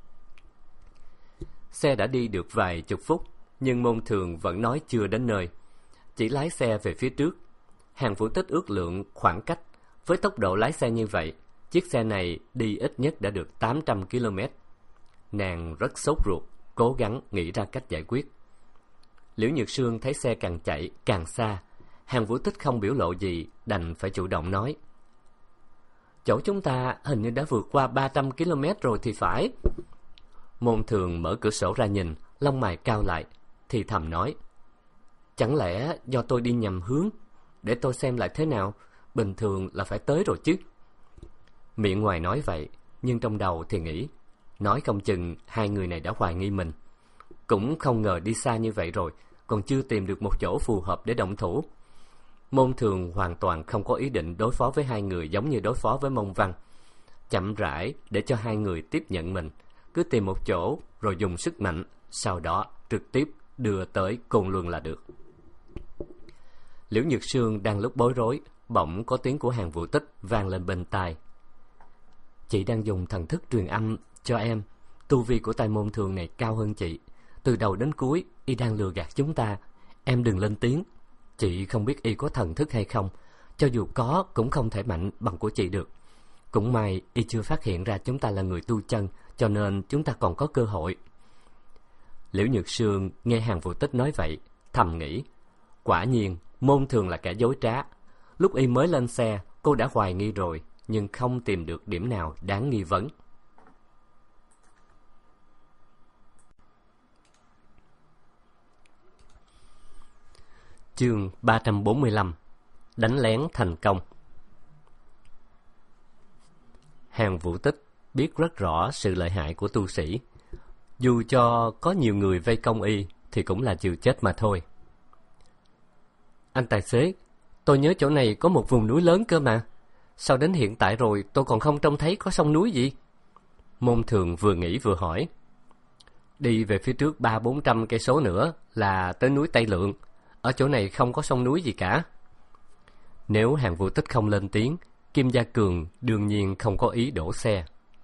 Xe đã đi được vài chục phút, nhưng Môn Thường vẫn nói chưa đến nơi. Chỉ lái xe về phía trước. Hàn Vũ Tích ước lượng khoảng cách. Với tốc độ lái xe như vậy, chiếc xe này đi ít nhất đã được tám trăm ki lô mét. Nàng rất sốt ruột, cố gắng nghĩ ra cách giải quyết. Liễu Nhược Sương thấy xe càng chạy càng xa. Hàn Vũ Tích không biểu lộ gì, đành phải chủ động nói. Chỗ chúng ta hình như đã vượt qua ba trăm ki lô mét rồi thì phải. Môn Thường mở cửa sổ ra nhìn, lông mày cau lại, thì thầm nói. Chẳng lẽ do tôi đi nhầm hướng? Để tôi xem lại thế nào, bình thường là phải tới rồi chứ. Miệng ngoài nói vậy, nhưng trong đầu thì nghĩ, nói không chừng hai người này đã hoài nghi mình. Cũng không ngờ đi xa như vậy rồi, còn chưa tìm được một chỗ phù hợp để động thủ. Môn Thường hoàn toàn không có ý định đối phó với hai người giống như đối phó với Mông Văn. Chậm rãi để cho hai người tiếp nhận mình, cứ tìm một chỗ rồi dùng sức mạnh, sau đó trực tiếp đưa tới Côn Luân là được. Liễu Nhược Sương đang lúc bối rối, bỗng có tiếng của Hàn Vũ Tích vang lên bên tai. Chị đang dùng thần thức truyền âm cho em. Tu vi của tay Môn Thường này cao hơn chị. Từ đầu đến cuối y đang lừa gạt chúng ta. Em đừng lên tiếng. Chị không biết y có thần thức hay không. Cho dù có cũng không thể mạnh bằng của chị được. Cũng may y chưa phát hiện ra chúng ta là người tu chân, cho nên chúng ta còn có cơ hội. Liễu Nhược Sương nghe Hàn Vũ Tích nói vậy, thầm nghĩ. Quả nhiên Môn Thường là kẻ dối trá. Lúc y mới lên xe, cô đã hoài nghi rồi, nhưng không tìm được điểm nào đáng nghi vấn. Chương ba trăm bốn mươi lăm. Đánh lén thành công. Hàn Vũ Tích biết rất rõ sự lợi hại của tu sĩ. dù cho có nhiều người vây công y thì cũng là chịu chết mà thôi. Anh tài xế, tôi nhớ chỗ này có một vùng núi lớn cơ mà. Sao đến hiện tại rồi tôi còn không trông thấy có sông núi gì? Môn Thường vừa nghĩ vừa hỏi. Đi về phía trước ba bốn trăm cây số nữa là tới núi Tây Lượng. Ở chỗ này không có sông núi gì cả. Nếu Hàn Vũ Tích không lên tiếng, Kim Gia Cường đương nhiên không có ý đổ xe.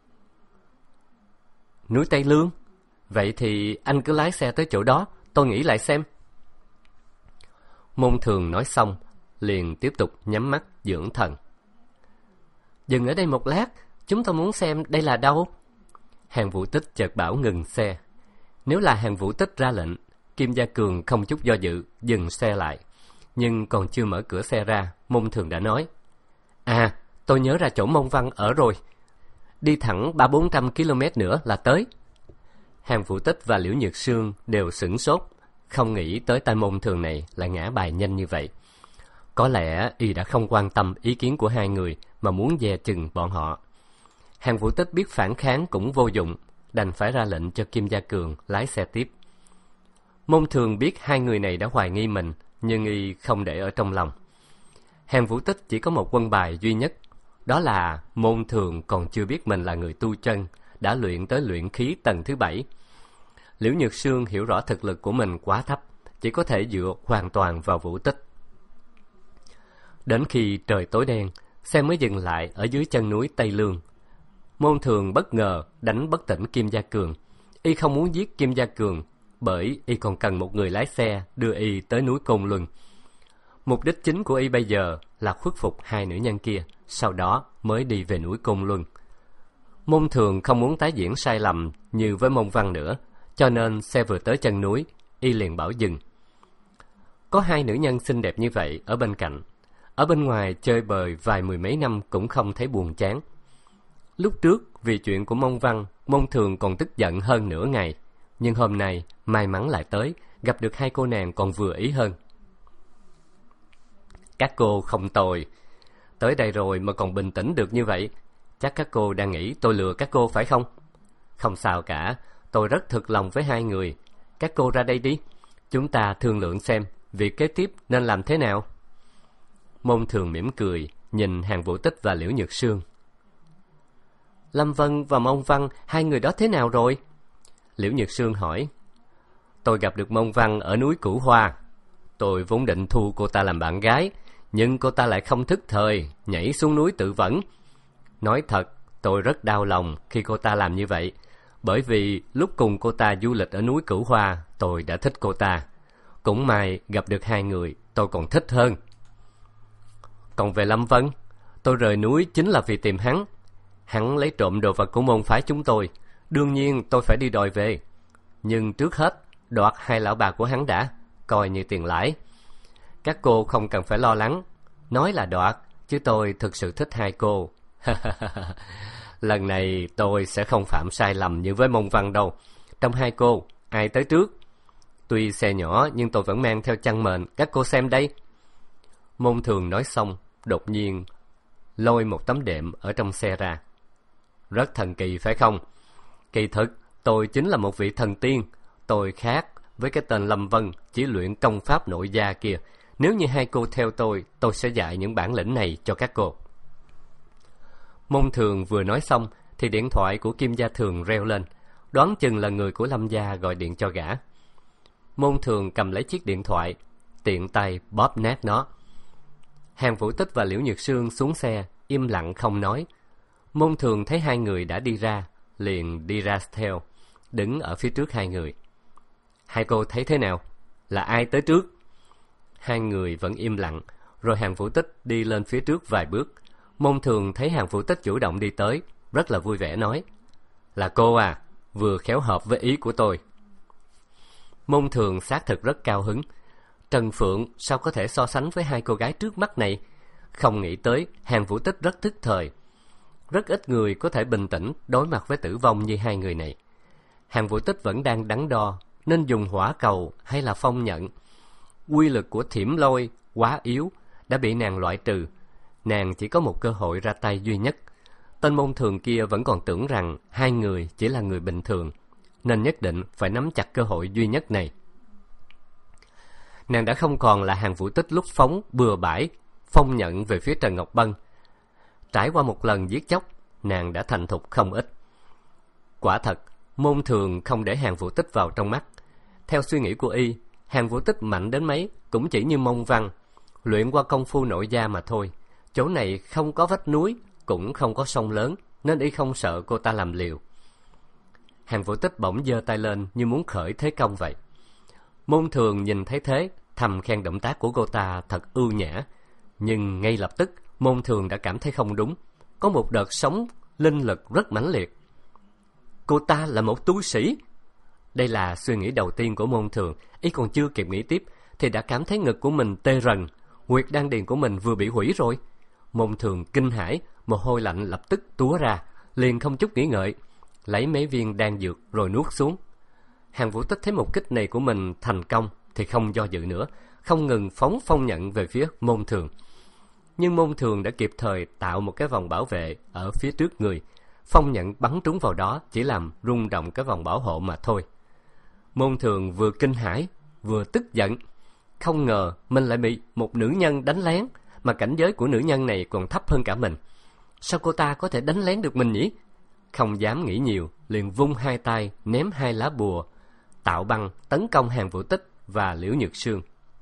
Núi Tây Lương? Vậy thì anh cứ lái xe tới chỗ đó, tôi nghĩ lại xem. Môn Thường nói xong, liền tiếp tục nhắm mắt dưỡng thần. Dừng ở đây một lát, chúng tôi muốn xem đây là đâu. Hàn Vũ Tích chợt bảo ngừng xe. Nếu là Hàn Vũ Tích ra lệnh, Kim Gia Cường không chút do dự dừng xe lại. Nhưng còn chưa mở cửa xe ra, Môn Thường đã nói: À, tôi nhớ ra chỗ Mông Văn ở rồi. Đi thẳng ba bốn trăm ki lô mét nữa là tới. Hàn Vũ Tích và Liễu Nhược Sương đều sửng sốt, không nghĩ tới tay Môn Thường này lại ngã bài nhanh như vậy. Có lẽ y đã không quan tâm ý kiến của hai người mà muốn dè chừng bọn họ. Hàn Vũ Tích biết phản kháng cũng vô dụng, đành phải ra lệnh cho Kim Gia Cường lái xe tiếp. Môn Thường biết hai người này đã hoài nghi mình, nhưng y không để ở trong lòng. Hàn Vũ Tích chỉ có một quân bài duy nhất, đó là Môn Thường còn chưa biết mình là người tu chân, đã luyện tới luyện khí tầng thứ bảy. Liễu Nhược Sương hiểu rõ thực lực của mình quá thấp, chỉ có thể dựa hoàn toàn vào Vũ Tích. Đến khi trời tối đen, xe mới dừng lại ở dưới chân núi Tây Lương. Môn Thường bất ngờ đánh bất tỉnh Kim Gia Cường. Y không muốn giết Kim Gia Cường, bởi y còn cần một người lái xe đưa y tới núi Côn Luân. Mục đích chính của y bây giờ là khuất phục hai nữ nhân kia, sau đó mới đi về núi Côn Luân. Môn Thường không muốn tái diễn sai lầm như với Mông Văn nữa, cho nên xe vừa tới chân núi, y liền bảo dừng. Có hai nữ nhân xinh đẹp như vậy ở bên cạnh, ở bên ngoài chơi bời vài mười mấy năm cũng không thấy buồn chán. Lúc trước vì chuyện của Mông Văn, Môn Thường còn tức giận hơn nửa ngày, nhưng hôm nay may mắn lại tới, gặp được hai cô nàng còn vừa ý hơn. Các cô không tồi, tới đây rồi mà còn bình tĩnh được như vậy, chắc các cô đang nghĩ tôi lừa các cô phải không? Không sao cả, tôi rất thực lòng với hai người. Các cô ra đây đi, chúng ta thương lượng xem việc kế tiếp nên làm thế nào. Môn Thường mỉm cười, nhìn Hàn Vũ Tích và Liễu Nhược Sương. Lâm Vân và Mông Văn, hai người đó thế nào rồi? Liễu Nhược Sương hỏi. Tôi gặp được Mông Văn ở núi Cửu Hoa. Tôi vốn định thu cô ta làm bạn gái, nhưng cô ta lại không thức thời, nhảy xuống núi tự vẫn. Nói thật, tôi rất đau lòng khi cô ta làm như vậy, bởi vì lúc cùng cô ta du lịch ở núi Cửu Hoa, tôi đã thích cô ta. Cũng may gặp được hai người, tôi còn thích hơn. Còn về Lâm Vân, tôi rời núi chính là vì tìm hắn. Hắn lấy trộm đồ vật của môn phái chúng tôi, đương nhiên tôi phải đi đòi về. Nhưng trước hết, đoạt hai lão bà của hắn đã, coi như tiền lãi. Các cô không cần phải lo lắng, nói là đoạt, chứ tôi thực sự thích hai cô. Lần này tôi sẽ không phạm sai lầm như với Mông Văn đâu. Trong hai cô, ai tới trước? Tuy xe nhỏ nhưng tôi vẫn mang theo chăn mền, các cô xem đây. Môn Thường nói xong, đột nhiên lôi một tấm đệm ở trong xe ra. Rất thần kỳ phải không? Kỳ thực, tôi chính là một vị thần tiên. Tôi khác với cái tên Lâm Vân chỉ luyện công pháp nội gia kia. Nếu như hai cô theo tôi, tôi sẽ dạy những bản lĩnh này cho các cô. Môn Thường vừa nói xong thì điện thoại của Kim Gia Thường reo lên, đoán chừng là người của Lâm gia gọi điện cho gã. Môn Thường cầm lấy chiếc điện thoại, tiện tay bóp nát nó. Hàn Vũ Tích và Liễu Nhược Sương xuống xe, im lặng không nói. Môn Thường thấy hai người đã đi ra, liền đi ra theo, đứng ở phía trước hai người. Hai cô thấy thế nào? Là ai tới trước? Hai người vẫn im lặng, rồi Hàn Vũ Tích đi lên phía trước vài bước. Môn Thường thấy Hàn Vũ Tích chủ động đi tới, rất là vui vẻ nói: Là cô à, vừa khéo hợp với ý của tôi. Môn Thường xác thực rất cao hứng. Trần Phượng sao có thể so sánh với hai cô gái trước mắt này? Không nghĩ tới Hàn Vũ Tích rất thức thời. Rất ít người có thể bình tĩnh đối mặt với tử vong như hai người này. Hàn Vũ Tích vẫn đang đắn đo nên dùng hỏa cầu hay là phong nhận. Quy lực của thiểm lôi quá yếu, đã bị nàng loại trừ. Nàng chỉ có một cơ hội ra tay duy nhất. Tên Môn Thường kia vẫn còn tưởng rằng hai người chỉ là người bình thường. nên nhất định phải nắm chặt cơ hội duy nhất này. Nàng đã không còn là Hàn Vũ Tích lúc phóng bừa bãi, phong nhận về phía Trần Ngọc Bân. Trải qua một lần giết chóc, nàng đã thành thục không ít. Quả thật, Môn Thường không để Hàn Vũ Tích vào trong mắt. Theo suy nghĩ của y, Hàn Vũ Tích mạnh đến mấy cũng chỉ như Mông Văn, luyện qua công phu nội gia mà thôi. Chỗ này không có vách núi, cũng không có sông lớn, nên y không sợ cô ta làm liều. Hàn Vũ Tích bỗng giơ tay lên như muốn khởi thế công vậy. Môn Thường nhìn thấy thế, thầm khen động tác của cô ta thật ưu nhã. Nhưng ngay lập tức, Môn Thường đã cảm thấy không đúng. Có một đợt sóng linh lực rất mãnh liệt. Cô ta là một tu sĩ. Đây là suy nghĩ đầu tiên của Môn Thường. Y còn chưa kịp nghĩ tiếp thì đã cảm thấy ngực của mình tê rần, huyệt đan điền của mình vừa bị hủy rồi. Môn Thường kinh hãi, mồ hôi lạnh lập tức túa ra, liền không chút nghĩ ngợi, lấy mấy viên đan dược rồi nuốt xuống. Hàn Vũ Tích thấy một kích này của mình thành công thì không do dự nữa, không ngừng phóng phong nhận về phía Môn Thường. Nhưng Môn Thường đã kịp thời tạo một cái vòng bảo vệ ở phía trước người. Phong nhận bắn trúng vào đó chỉ làm rung động cái vòng bảo hộ mà thôi. Môn Thường vừa kinh hãi vừa tức giận. Không ngờ mình lại bị một nữ nhân đánh lén, mà cảnh giới của nữ nhân này còn thấp hơn cả mình. Sao cô ta có thể đánh lén được mình nhỉ? Không dám nghĩ nhiều, liền vung hai tay ném hai lá bùa tạo băng tấn công Hàn Vũ Tích và Liễu Nhược Sương.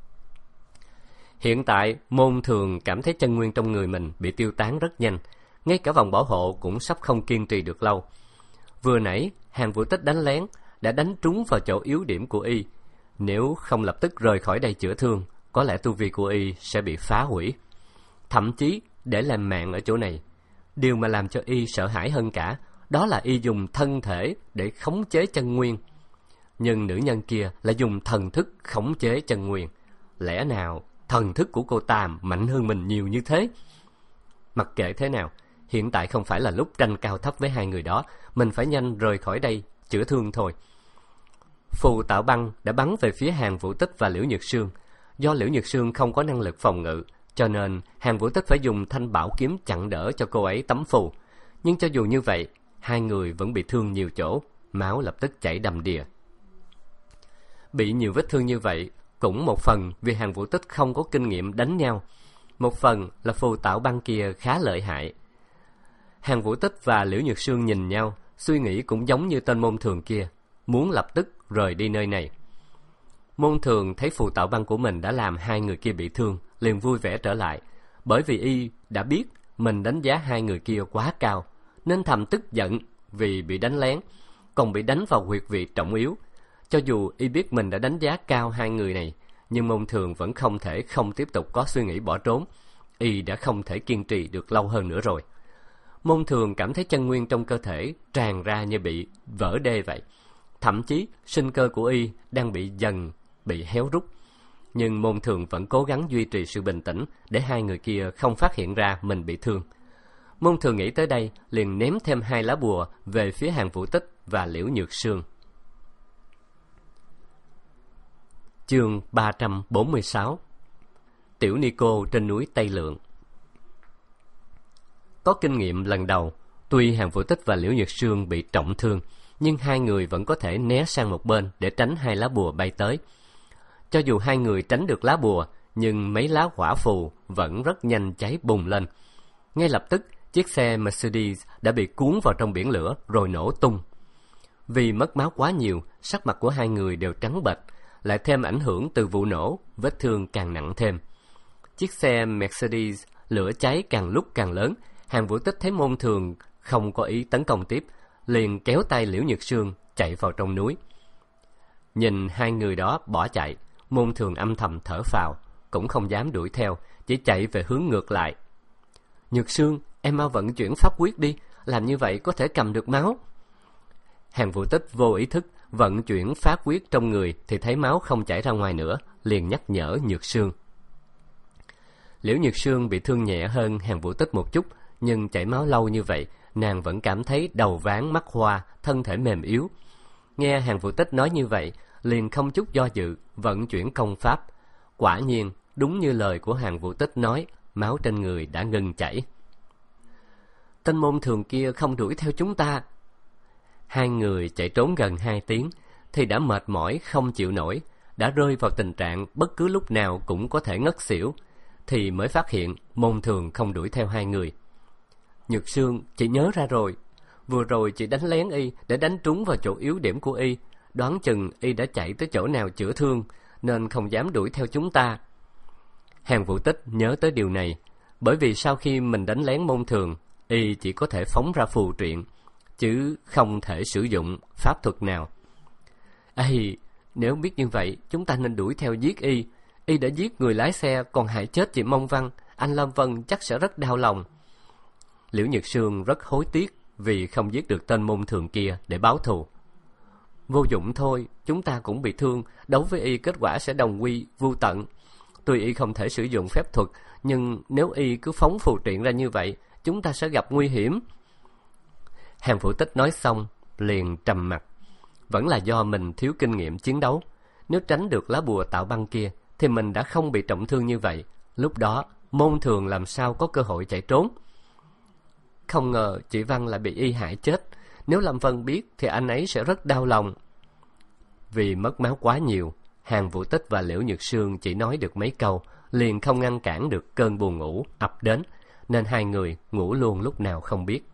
Hiện tại Môn Thường cảm thấy chân nguyên trong người mình bị tiêu tán rất nhanh, ngay cả vòng bảo hộ cũng sắp không kiên trì được lâu. Vừa nãy Hàn Vũ Tích đánh lén đã đánh trúng vào chỗ yếu điểm của y. Nếu không lập tức rời khỏi đây chữa thương, có lẽ tu vi của y sẽ bị phá hủy, thậm chí để lại mạng ở chỗ này. Điều mà làm cho y sợ hãi hơn cả, đó là y dùng thân thể để khống chế chân nguyên. Nhưng nữ nhân kia lại dùng thần thức khống chế chân nguyên. Lẽ nào thần thức của cô ta mạnh hơn mình nhiều như thế? Mặc kệ thế nào, hiện tại không phải là lúc tranh cao thấp với hai người đó. Mình phải nhanh rời khỏi đây, chữa thương thôi. Phù tạo băng đã bắn về phía Hàn Vũ Tích và Liễu Nhược Sương. Do Liễu Nhược Sương không có năng lực phòng ngự, cho nên Hàn Vũ Tích phải dùng thanh bảo kiếm chặn đỡ cho cô ấy tấm phù. Nhưng cho dù như vậy, hai người vẫn bị thương nhiều chỗ, máu lập tức chảy đầm đìa. Bị nhiều vết thương như vậy cũng một phần vì Hàn Vũ Tích không có kinh nghiệm đánh nhau, một phần là phù tạo băng kia khá lợi hại. Hàn Vũ Tích và Liễu Nhược Sương nhìn nhau, suy nghĩ cũng giống như tên Môn Thường kia, muốn lập tức rời đi nơi này. Môn Thường thấy phù tạo băng của mình đã làm hai người kia bị thương, liền vui vẻ trở lại, bởi vì y đã biết mình đánh giá hai người kia quá cao, nên thầm tức giận vì bị đánh lén, còn bị đánh vào huyệt vị trọng yếu. Cho dù y biết mình đã đánh giá cao hai người này, nhưng Môn Thường vẫn không thể không tiếp tục có suy nghĩ bỏ trốn. Y đã không thể kiên trì được lâu hơn nữa rồi. Môn Thường cảm thấy chân nguyên trong cơ thể tràn ra như bị vỡ đê vậy. Thậm chí sinh cơ của y đang bị dần bị héo rút. Nhưng Môn Thường vẫn cố gắng duy trì sự bình tĩnh để hai người kia không phát hiện ra mình bị thương. Môn Thường nghĩ tới đây, liền ném thêm hai lá bùa về phía Hàn Vũ Tích và Liễu Nhược Sương. Chương ba trăm bốn mươi sáu. Tiểu Ni Cô trên núi Tây Lượng. Có kinh nghiệm lần đầu, tuy Hàn Vũ Tích và Liễu Nhược Sương bị trọng thương, nhưng hai người vẫn có thể né sang một bên để tránh hai lá bùa bay tới. Cho dù hai người tránh được lá bùa, nhưng mấy lá hỏa phù vẫn rất nhanh cháy bùng lên. Ngay lập tức, chiếc xe Mercedes đã bị cuốn vào trong biển lửa rồi nổ tung. Vì mất máu quá nhiều, sắc mặt của hai người đều trắng bệch, lại thêm ảnh hưởng từ vụ nổ, vết thương càng nặng thêm. Chiếc xe Mercedes lửa cháy càng lúc càng lớn. Hàn Vũ Tích thấy Môn Thường không có ý tấn công tiếp, liền kéo tay Liễu Nhược Sương chạy vào trong núi. Nhìn hai người đó bỏ chạy, Môn Thường âm thầm thở phào, cũng không dám đuổi theo, chỉ chạy về hướng ngược lại. Nhược Sương, em mau vận chuyển pháp quyết đi, làm như vậy có thể cầm được máu. Hàn Vũ Tích vô ý thức vận chuyển pháp quyết trong người thì thấy máu không chảy ra ngoài nữa, liền nhắc nhở Nhược Sương. Liễu Nhược Sương bị thương nhẹ hơn Hàn Vũ Tích một chút, nhưng chảy máu lâu như vậy, nàng vẫn cảm thấy đầu váng mắt hoa, thân thể mềm yếu. Nghe Hàn Vũ Tích nói như vậy, liền không chút do dự vận chuyển công pháp. Quả nhiên, đúng như lời của Hàn Vũ Tích nói, máu trên người đã ngừng chảy. Tên Môn Thường kia không đuổi theo chúng ta. Hai người chạy trốn gần hai tiếng thì đã mệt mỏi không chịu nổi, đã rơi vào tình trạng bất cứ lúc nào cũng có thể ngất xỉu, thì mới phát hiện Môn Thường không đuổi theo hai người. Nhược Sương, chị nhớ ra rồi. Vừa rồi chị đánh lén y để đánh trúng vào chỗ yếu điểm của y. Đoán chừng y đã chạy tới chỗ nào chữa thương, nên không dám đuổi theo chúng ta. Hàn Vũ Tích nhớ tới điều này, bởi vì sau khi mình đánh lén Môn Thường, y chỉ có thể phóng ra phù triện, chứ không thể sử dụng pháp thuật nào. Ây, nếu biết như vậy, chúng ta nên đuổi theo giết y. Y đã giết người lái xe, còn hại chết chị Mông Văn. Anh Lâm Vân chắc sẽ rất đau lòng. Liễu Nhược Sương rất hối tiếc vì không giết được tên Môn Thường kia để báo thù. Vô dụng thôi, chúng ta cũng bị thương, đấu với y kết quả sẽ đồng quy vô tận. Tuy y không thể sử dụng phép thuật, nhưng nếu y cứ phóng phù triện ra như vậy, chúng ta sẽ gặp nguy hiểm. Hàn Vũ Tích nói xong liền trầm mặt. Vẫn là do mình thiếu kinh nghiệm chiến đấu. Nếu tránh được lá bùa tạo băng kia thì mình đã không bị trọng thương như vậy. Lúc đó Môn Thường làm sao có cơ hội chạy trốn. Không ngờ chị Văn lại bị y hại chết. Nếu Lâm Vân biết thì anh ấy sẽ rất đau lòng. Vì mất máu quá nhiều, Hàn Vũ Tích và Liễu Nhược Sương chỉ nói được mấy câu, liền không ngăn cản được cơn buồn ngủ ập đến, nên hai người ngủ luôn lúc nào không biết.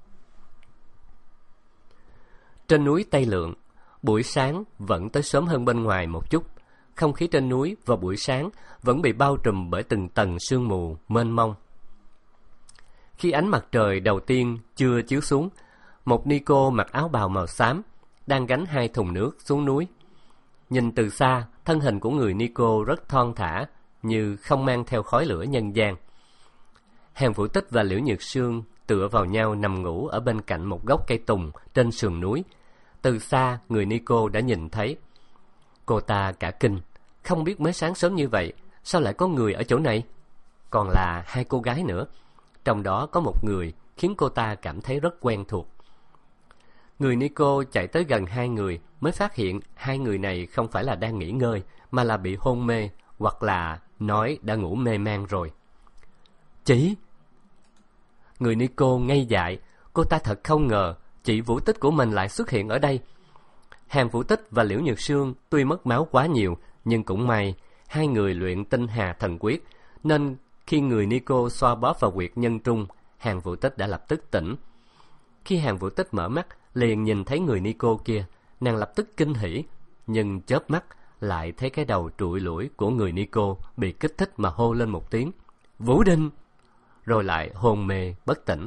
Trên núi Tây Lượng, buổi sáng vẫn tới sớm hơn bên ngoài một chút. Không khí trên núi vào buổi sáng vẫn bị bao trùm bởi từng tầng sương mù mênh mông. Khi ánh mặt trời đầu tiên chưa chiếu xuống, một ni cô mặc áo bào màu xám đang gánh hai thùng nước xuống núi. Nhìn từ xa, thân hình của người ni cô rất thon thả, như không mang theo khói lửa nhân gian. Hàn Vũ Tích và Liễu Nhược Sương tựa vào nhau nằm ngủ ở bên cạnh một gốc cây tùng trên sườn núi. Từ xa, người ni cô đã nhìn thấy. Cô ta cả kinh, không biết mới sáng sớm như vậy, sao lại có người ở chỗ này? Còn là hai cô gái nữa. Trong đó có một người khiến cô ta cảm thấy rất quen thuộc. Người ni cô chạy tới gần hai người mới phát hiện hai người này không phải là đang nghỉ ngơi, mà là bị hôn mê, hoặc là nói đã ngủ mê man rồi. Chị! Người ni cô ngây dại, cô ta thật không ngờ chị Vũ Tích của mình lại xuất hiện ở đây. Hàn Vũ Tích và Liễu Nhược Sương tuy mất máu quá nhiều, nhưng cũng may hai người luyện tinh hà thần quyết, nên khi người ni cô xoa bóp vào huyệt nhân trung, Hàn Vũ Tích đã lập tức tỉnh. Khi Hàn Vũ Tích mở mắt, liền nhìn thấy người ni cô kia, nàng lập tức kinh hỉ, nhưng chớp mắt lại thấy cái đầu trụi lủi của người ni cô bị kích thích mà hô lên một tiếng Vũ Đình, rồi lại hôn mê bất tỉnh.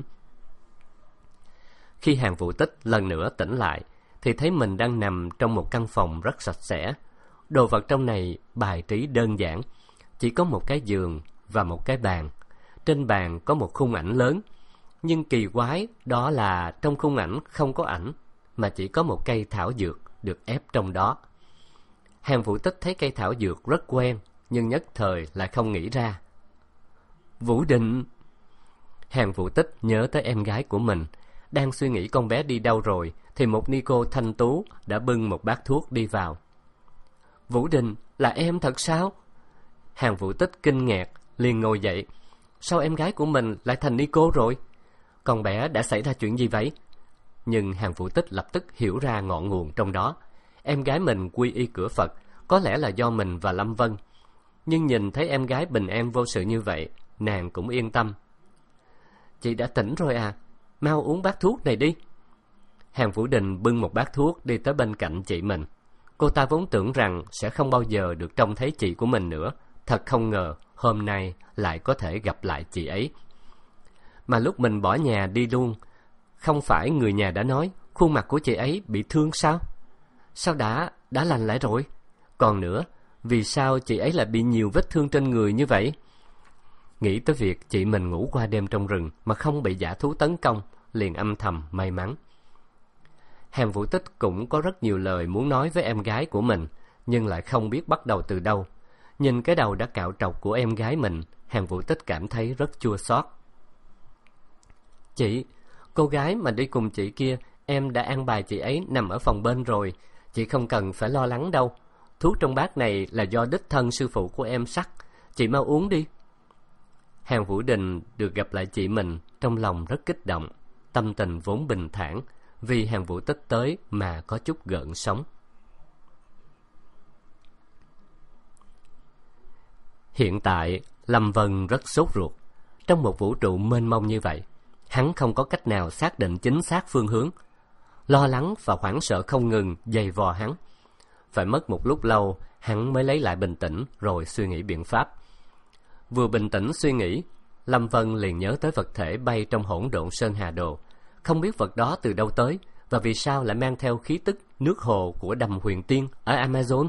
Khi Hàn Vũ Tích lần nữa tỉnh lại thì thấy mình đang nằm trong một căn phòng rất sạch sẽ. Đồ vật trong này bài trí đơn giản, chỉ có một cái giường và một cái bàn. Trên bàn có một khung ảnh lớn, nhưng kỳ quái đó là trong khung ảnh không có ảnh, mà chỉ có một cây thảo dược được ép trong đó. Hàn Vũ Tích thấy cây thảo dược rất quen, nhưng nhất thời lại không nghĩ ra. Vũ Định! Hàn Vũ Tích nhớ tới em gái của mình. Đang suy nghĩ con bé đi đâu rồi, thì một ni cô thanh tú đã bưng một bát thuốc đi vào. Vũ Đình, là em thật sao? Hàn Vũ Tích kinh ngạc, liền ngồi dậy. Sao em gái của mình lại thành ni cô rồi? Con bé đã xảy ra chuyện gì vậy? Nhưng Hàn Vũ Tích lập tức hiểu ra ngọn nguồn trong đó. Em gái mình quy y cửa Phật, có lẽ là do mình và Lâm Vân. Nhưng nhìn thấy em gái bình an vô sự như vậy, nàng cũng yên tâm. Chị đã tỉnh rồi à? Mau uống bát thuốc này đi. Hàn Vũ Đình bưng một bát thuốc đi tới bên cạnh chị mình. Cô ta vốn tưởng rằng sẽ không bao giờ được trông thấy chị của mình nữa. Thật không ngờ hôm nay lại có thể gặp lại chị ấy. Mà lúc mình bỏ nhà đi luôn, không phải người nhà đã nói khuôn mặt của chị ấy bị thương sao? Sao đã, đã lành lại rồi? Còn nữa, vì sao chị ấy lại bị nhiều vết thương trên người như vậy? Nghĩ tới việc chị mình ngủ qua đêm trong rừng mà không bị dã thú tấn công, liền âm thầm may mắn. Hàn Vũ Tích cũng có rất nhiều lời muốn nói với em gái của mình, nhưng lại không biết bắt đầu từ đâu. Nhìn cái đầu đã cạo trọc của em gái mình, Hàn Vũ Tích cảm thấy rất chua xót. Chị, cô gái mà đi cùng chị kia, em đã an bài chị ấy nằm ở phòng bên rồi. Chị không cần phải lo lắng đâu. Thuốc trong bát này là do đích thân sư phụ của em sắc. Chị mau uống đi. Hàn Vũ Đình được gặp lại chị mình, trong lòng rất kích động. Tâm tình vốn bình thản, vì hàng vũ tích tới mà có chút gợn sóng. Hiện tại, Lâm Vân rất sốt ruột. Trong một vũ trụ mênh mông như vậy, hắn không có cách nào xác định chính xác phương hướng. Lo lắng và hoảng sợ không ngừng dày vò hắn. Phải mất một lúc lâu, hắn mới lấy lại bình tĩnh rồi suy nghĩ biện pháp. Vừa bình tĩnh suy nghĩ, Lâm Vân liền nhớ tới vật thể bay trong hỗn độn Sơn Hà Đồ. Không biết vật đó từ đâu tới, và vì sao lại mang theo khí tức nước hồ của đầm Huyền Tiên ở Amazon.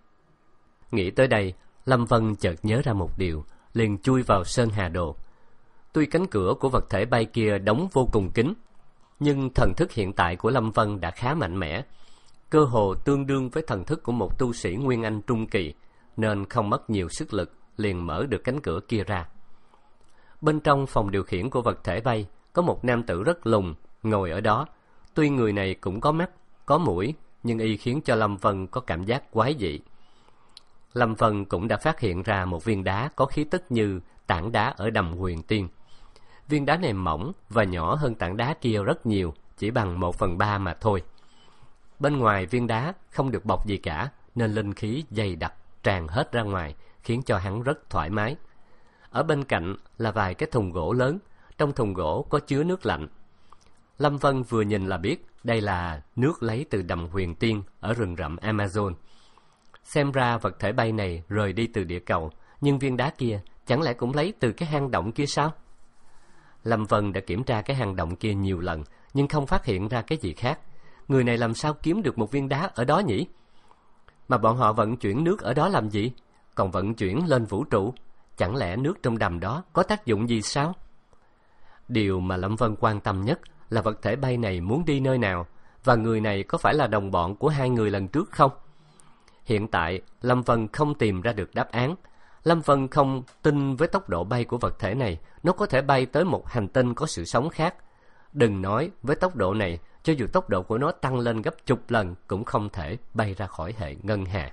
Nghĩ tới đây, Lâm Vân chợt nhớ ra một điều, liền chui vào Sơn Hà Đồ. Tuy cánh cửa của vật thể bay kia đóng vô cùng kín, nhưng thần thức hiện tại của Lâm Vân đã khá mạnh mẽ, cơ hồ tương đương với thần thức của một tu sĩ Nguyên Anh trung kỳ, nên không mất nhiều sức lực liền mở được cánh cửa kia ra. Bên trong phòng điều khiển của vật thể bay có một nam tử rất lùn ngồi ở đó. Tuy người này cũng có mắt, có mũi, nhưng y khiến cho Lâm Vân có cảm giác quái dị. Lâm Vân cũng đã phát hiện ra một viên đá có khí tức như tảng đá ở đầm Huyền Tiên. Viên đá này mỏng và nhỏ hơn tảng đá kia rất nhiều, chỉ bằng một phần ba mà thôi. Bên ngoài viên đá không được bọc gì cả, nên linh khí dày đặc tràn hết ra ngoài, khiến cho hắn rất thoải mái. Ở bên cạnh là vài cái thùng gỗ lớn, trong thùng gỗ có chứa nước lạnh. Lâm Vân vừa nhìn là biết đây là nước lấy từ đầm Huyền Tiên ở rừng rậm Amazon. Xem ra vật thể bay này rời đi từ địa cầu, nhưng viên đá kia chẳng lẽ cũng lấy từ cái hang động kia sao? Lâm Vân đã kiểm tra cái hang động kia nhiều lần, nhưng không phát hiện ra cái gì khác. Người này làm sao kiếm được một viên đá ở đó nhỉ? Mà bọn họ vận chuyển nước ở đó làm gì? Còn vận chuyển lên vũ trụ, chẳng lẽ nước trong đầm đó có tác dụng gì sao? Điều mà Lâm Vân quan tâm nhất là vật thể bay này muốn đi nơi nào, và người này có phải là đồng bọn của hai người lần trước không? Hiện tại, Lâm Vân không tìm ra được đáp án. Lâm Vân không tin với tốc độ bay của vật thể này, nó có thể bay tới một hành tinh có sự sống khác. Đừng nói với tốc độ này, cho dù tốc độ của nó tăng lên gấp chục lần cũng không thể bay ra khỏi hệ ngân hà.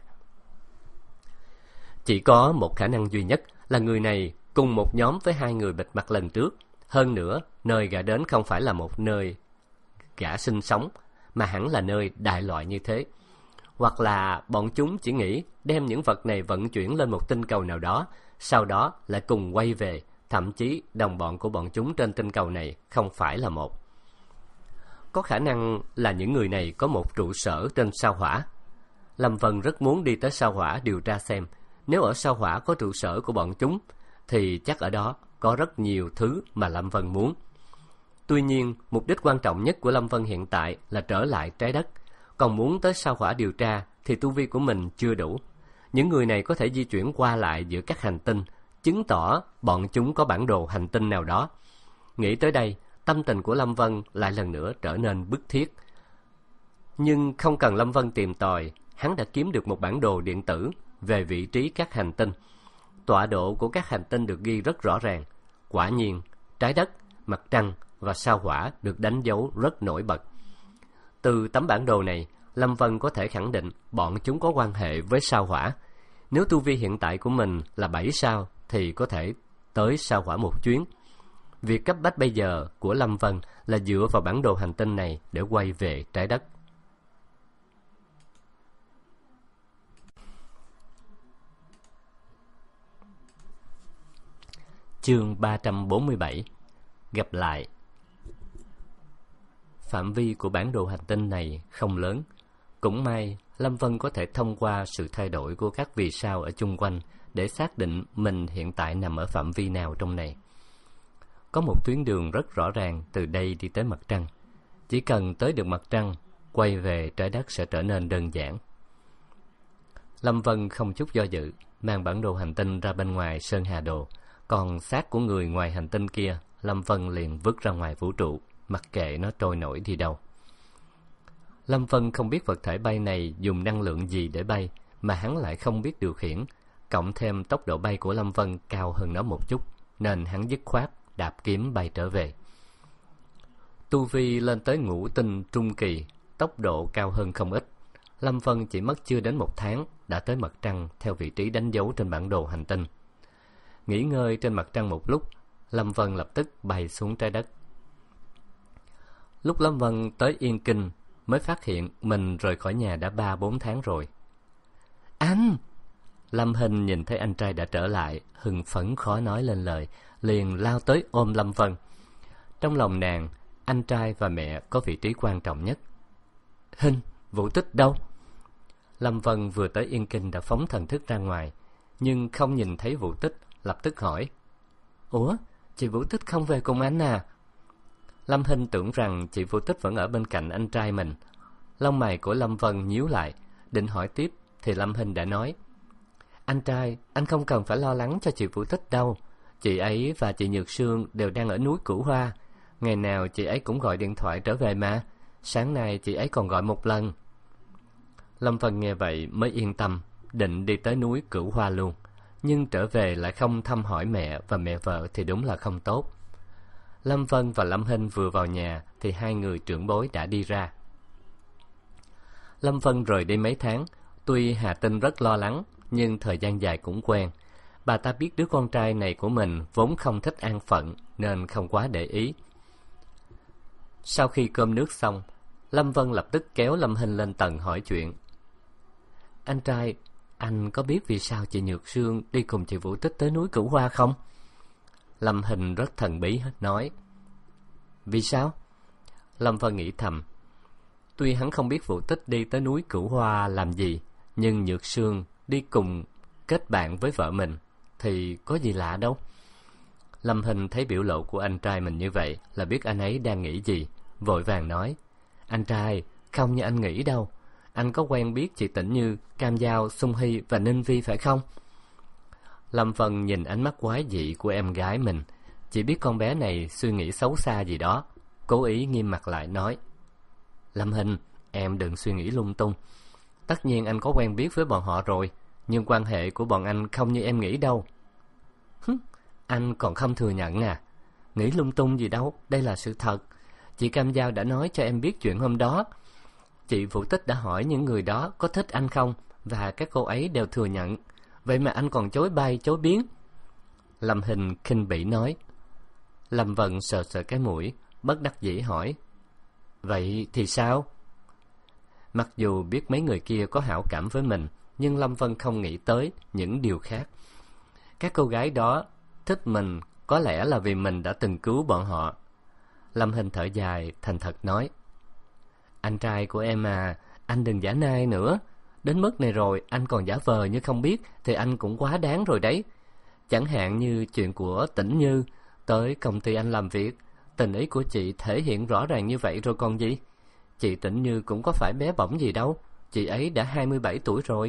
Chỉ có một khả năng duy nhất là người này cùng một nhóm với hai người bịt mặt lần trước. Hơn nữa, nơi gã đến không phải là một nơi gã sinh sống, mà hẳn là nơi đại loại như thế. Hoặc là bọn chúng chỉ nghĩ đem những vật này vận chuyển lên một tinh cầu nào đó, sau đó lại cùng quay về. Thậm chí đồng bọn của bọn chúng trên tinh cầu này không phải là một. Có khả năng là những người này có một trụ sở trên sao Hỏa. Lâm Vân rất muốn đi tới sao Hỏa điều tra xem, nếu ở sao Hỏa có trụ sở của bọn chúng, thì chắc ở đó có rất nhiều thứ mà Lâm Vân muốn. Tuy nhiên, mục đích quan trọng nhất của Lâm Vân hiện tại là trở lại trái đất. Còn muốn tới sao Hỏa điều tra thì tu vi của mình chưa đủ. Những người này có thể di chuyển qua lại giữa các hành tinh, chứng tỏ bọn chúng có bản đồ hành tinh nào đó. Nghĩ tới đây, tâm tình của Lâm Vân lại lần nữa trở nên bức thiết. Nhưng không cần Lâm Vân tìm tòi, hắn đã kiếm được một bản đồ điện tử về vị trí các hành tinh. Tọa độ của các hành tinh được ghi rất rõ ràng. Quả nhiên, trái đất, mặt trăng và sao Hỏa được đánh dấu rất nổi bật. Từ tấm bản đồ này, Lâm Vân có thể khẳng định bọn chúng có quan hệ với sao Hỏa. Nếu tu vi hiện tại của mình là bảy sao thì có thể tới sao Hỏa một chuyến. Việc cấp bách bây giờ của Lâm Vân là dựa vào bản đồ hành tinh này để quay về trái đất. Chương ba trăm bốn mươi bảy. Gặp lại. Phạm vi của bản đồ hành tinh này không lớn. Cũng may, Lâm Vân có thể thông qua sự thay đổi của các vì sao ở chung quanh để xác định mình hiện tại nằm ở phạm vi nào trong này. Có một tuyến đường rất rõ ràng từ đây đi tới mặt trăng. Chỉ cần tới được mặt trăng, quay về trái đất sẽ trở nên đơn giản. Lâm Vân không chút do dự, mang bản đồ hành tinh ra bên ngoài Sơn Hà Đồ. Còn xác của người ngoài hành tinh kia, Lâm Vân liền vứt ra ngoài vũ trụ, mặc kệ nó trôi nổi đi đâu. Lâm Vân không biết vật thể bay này dùng năng lượng gì để bay, mà hắn lại không biết điều khiển. Cộng thêm tốc độ bay của Lâm Vân cao hơn nó một chút, nên hắn dứt khoát đạp kiếm bay trở về. Tu vi lên tới ngũ tinh trung kỳ, tốc độ cao hơn không ít. Lâm Vân chỉ mất chưa đến một tháng đã tới mặt trăng theo vị trí đánh dấu trên bản đồ hành tinh. Nghỉ ngơi trên mặt trăng một lúc, Lâm Vân lập tức bay xuống trái đất. Lúc Lâm Vân tới Yên Kinh mới phát hiện mình rời khỏi nhà đã ba bốn tháng rồi. Anh! Lâm Hinh nhìn thấy anh trai đã trở lại, hưng phấn khó nói lên lời, liền lao tới ôm Lâm Vân. Trong lòng nàng, anh trai và mẹ có vị trí quan trọng nhất. Hinh, Vũ Tích đâu? Lâm Vân vừa tới Yên Kinh đã phóng thần thức ra ngoài, nhưng không nhìn thấy Vũ Tích, lập tức hỏi: Ủa, chị Vũ Tích không về cùng anh à? Lâm Hinh tưởng rằng chị Vũ Tích vẫn ở bên cạnh anh trai mình. Lông mày của Lâm Vân nhíu lại, định hỏi tiếp thì Lâm Hinh đã nói: Anh trai, anh không cần phải lo lắng cho chị Vũ Tích đâu. Chị ấy và chị Nhược Sương đều đang ở núi Cửu Hoa. Ngày nào chị ấy cũng gọi điện thoại trở về mà. Sáng nay chị ấy còn gọi một lần. Lâm Vân nghe vậy mới yên tâm, định đi tới núi Cửu Hoa luôn. Nhưng trở về lại không thăm hỏi mẹ và mẹ vợ thì đúng là không tốt. Lâm Vân và Lâm Hinh vừa vào nhà thì hai người trưởng bối đã đi ra. Lâm Vân rời đi mấy tháng, tuy Hà Tinh rất lo lắng, nhưng thời gian dài cũng quen. Bà ta biết đứa con trai này của mình vốn không thích an phận nên không quá để ý. Sau khi cơm nước xong, Lâm Vân lập tức kéo Lâm Hinh lên tầng hỏi chuyện. Anh trai, anh có biết vì sao chị Nhược Sương đi cùng chị Vũ Tích tới núi Cửu Hoa không? Lâm Hinh rất thần bí nói. Vì sao? Lâm Vân nghĩ thầm. Tuy hắn không biết Vũ Tích đi tới núi Cửu Hoa làm gì, nhưng Nhược Sương đi cùng kết bạn với vợ mình thì có gì lạ đâu. Lâm Hinh thấy biểu lộ của anh trai mình như vậy là biết anh ấy đang nghĩ gì, vội vàng nói: Anh trai, không như anh nghĩ đâu. Anh có quen biết chị Tĩnh Như, Cam Giao, Sung Hy và Ninh Vi phải không? Lâm Vân nhìn ánh mắt quái dị của em gái mình, chỉ biết con bé này suy nghĩ xấu xa gì đó, cố ý nghiêm mặt lại nói: Lâm Hinh, em đừng suy nghĩ lung tung. Tất nhiên anh có quen biết với bọn họ rồi, nhưng quan hệ của bọn anh không như em nghĩ đâu. Hứ, anh còn không thừa nhận à? Nghĩ lung tung gì đâu, đây là sự thật. Chị Cam Giao đã nói cho em biết chuyện hôm đó. Chị Vũ Tích đã hỏi những người đó có thích anh không, và các cô ấy đều thừa nhận. Vậy mà anh còn chối bay chối biến. Lâm Hinh khinh bỉ nói. Lâm Vân sờ sờ cái mũi, bất đắc dĩ hỏi: Vậy thì sao? Mặc dù biết mấy người kia có hảo cảm với mình, nhưng Lâm Vân không nghĩ tới những điều khác. Các cô gái đó thích mình có lẽ là vì mình đã từng cứu bọn họ. Lâm Hinh thở dài, thành thật nói: Anh trai của em à, anh đừng giả nai nữa. Đến mức này rồi, anh còn giả vờ như không biết thì anh cũng quá đáng rồi đấy. Chẳng hạn như chuyện của Tĩnh Như tới công ty anh làm việc, tình ý của chị thể hiện rõ ràng như vậy rồi còn gì. Chị Tĩnh Như cũng có phải bé bỏng gì đâu, chị ấy đã hai mươi bảy tuổi rồi.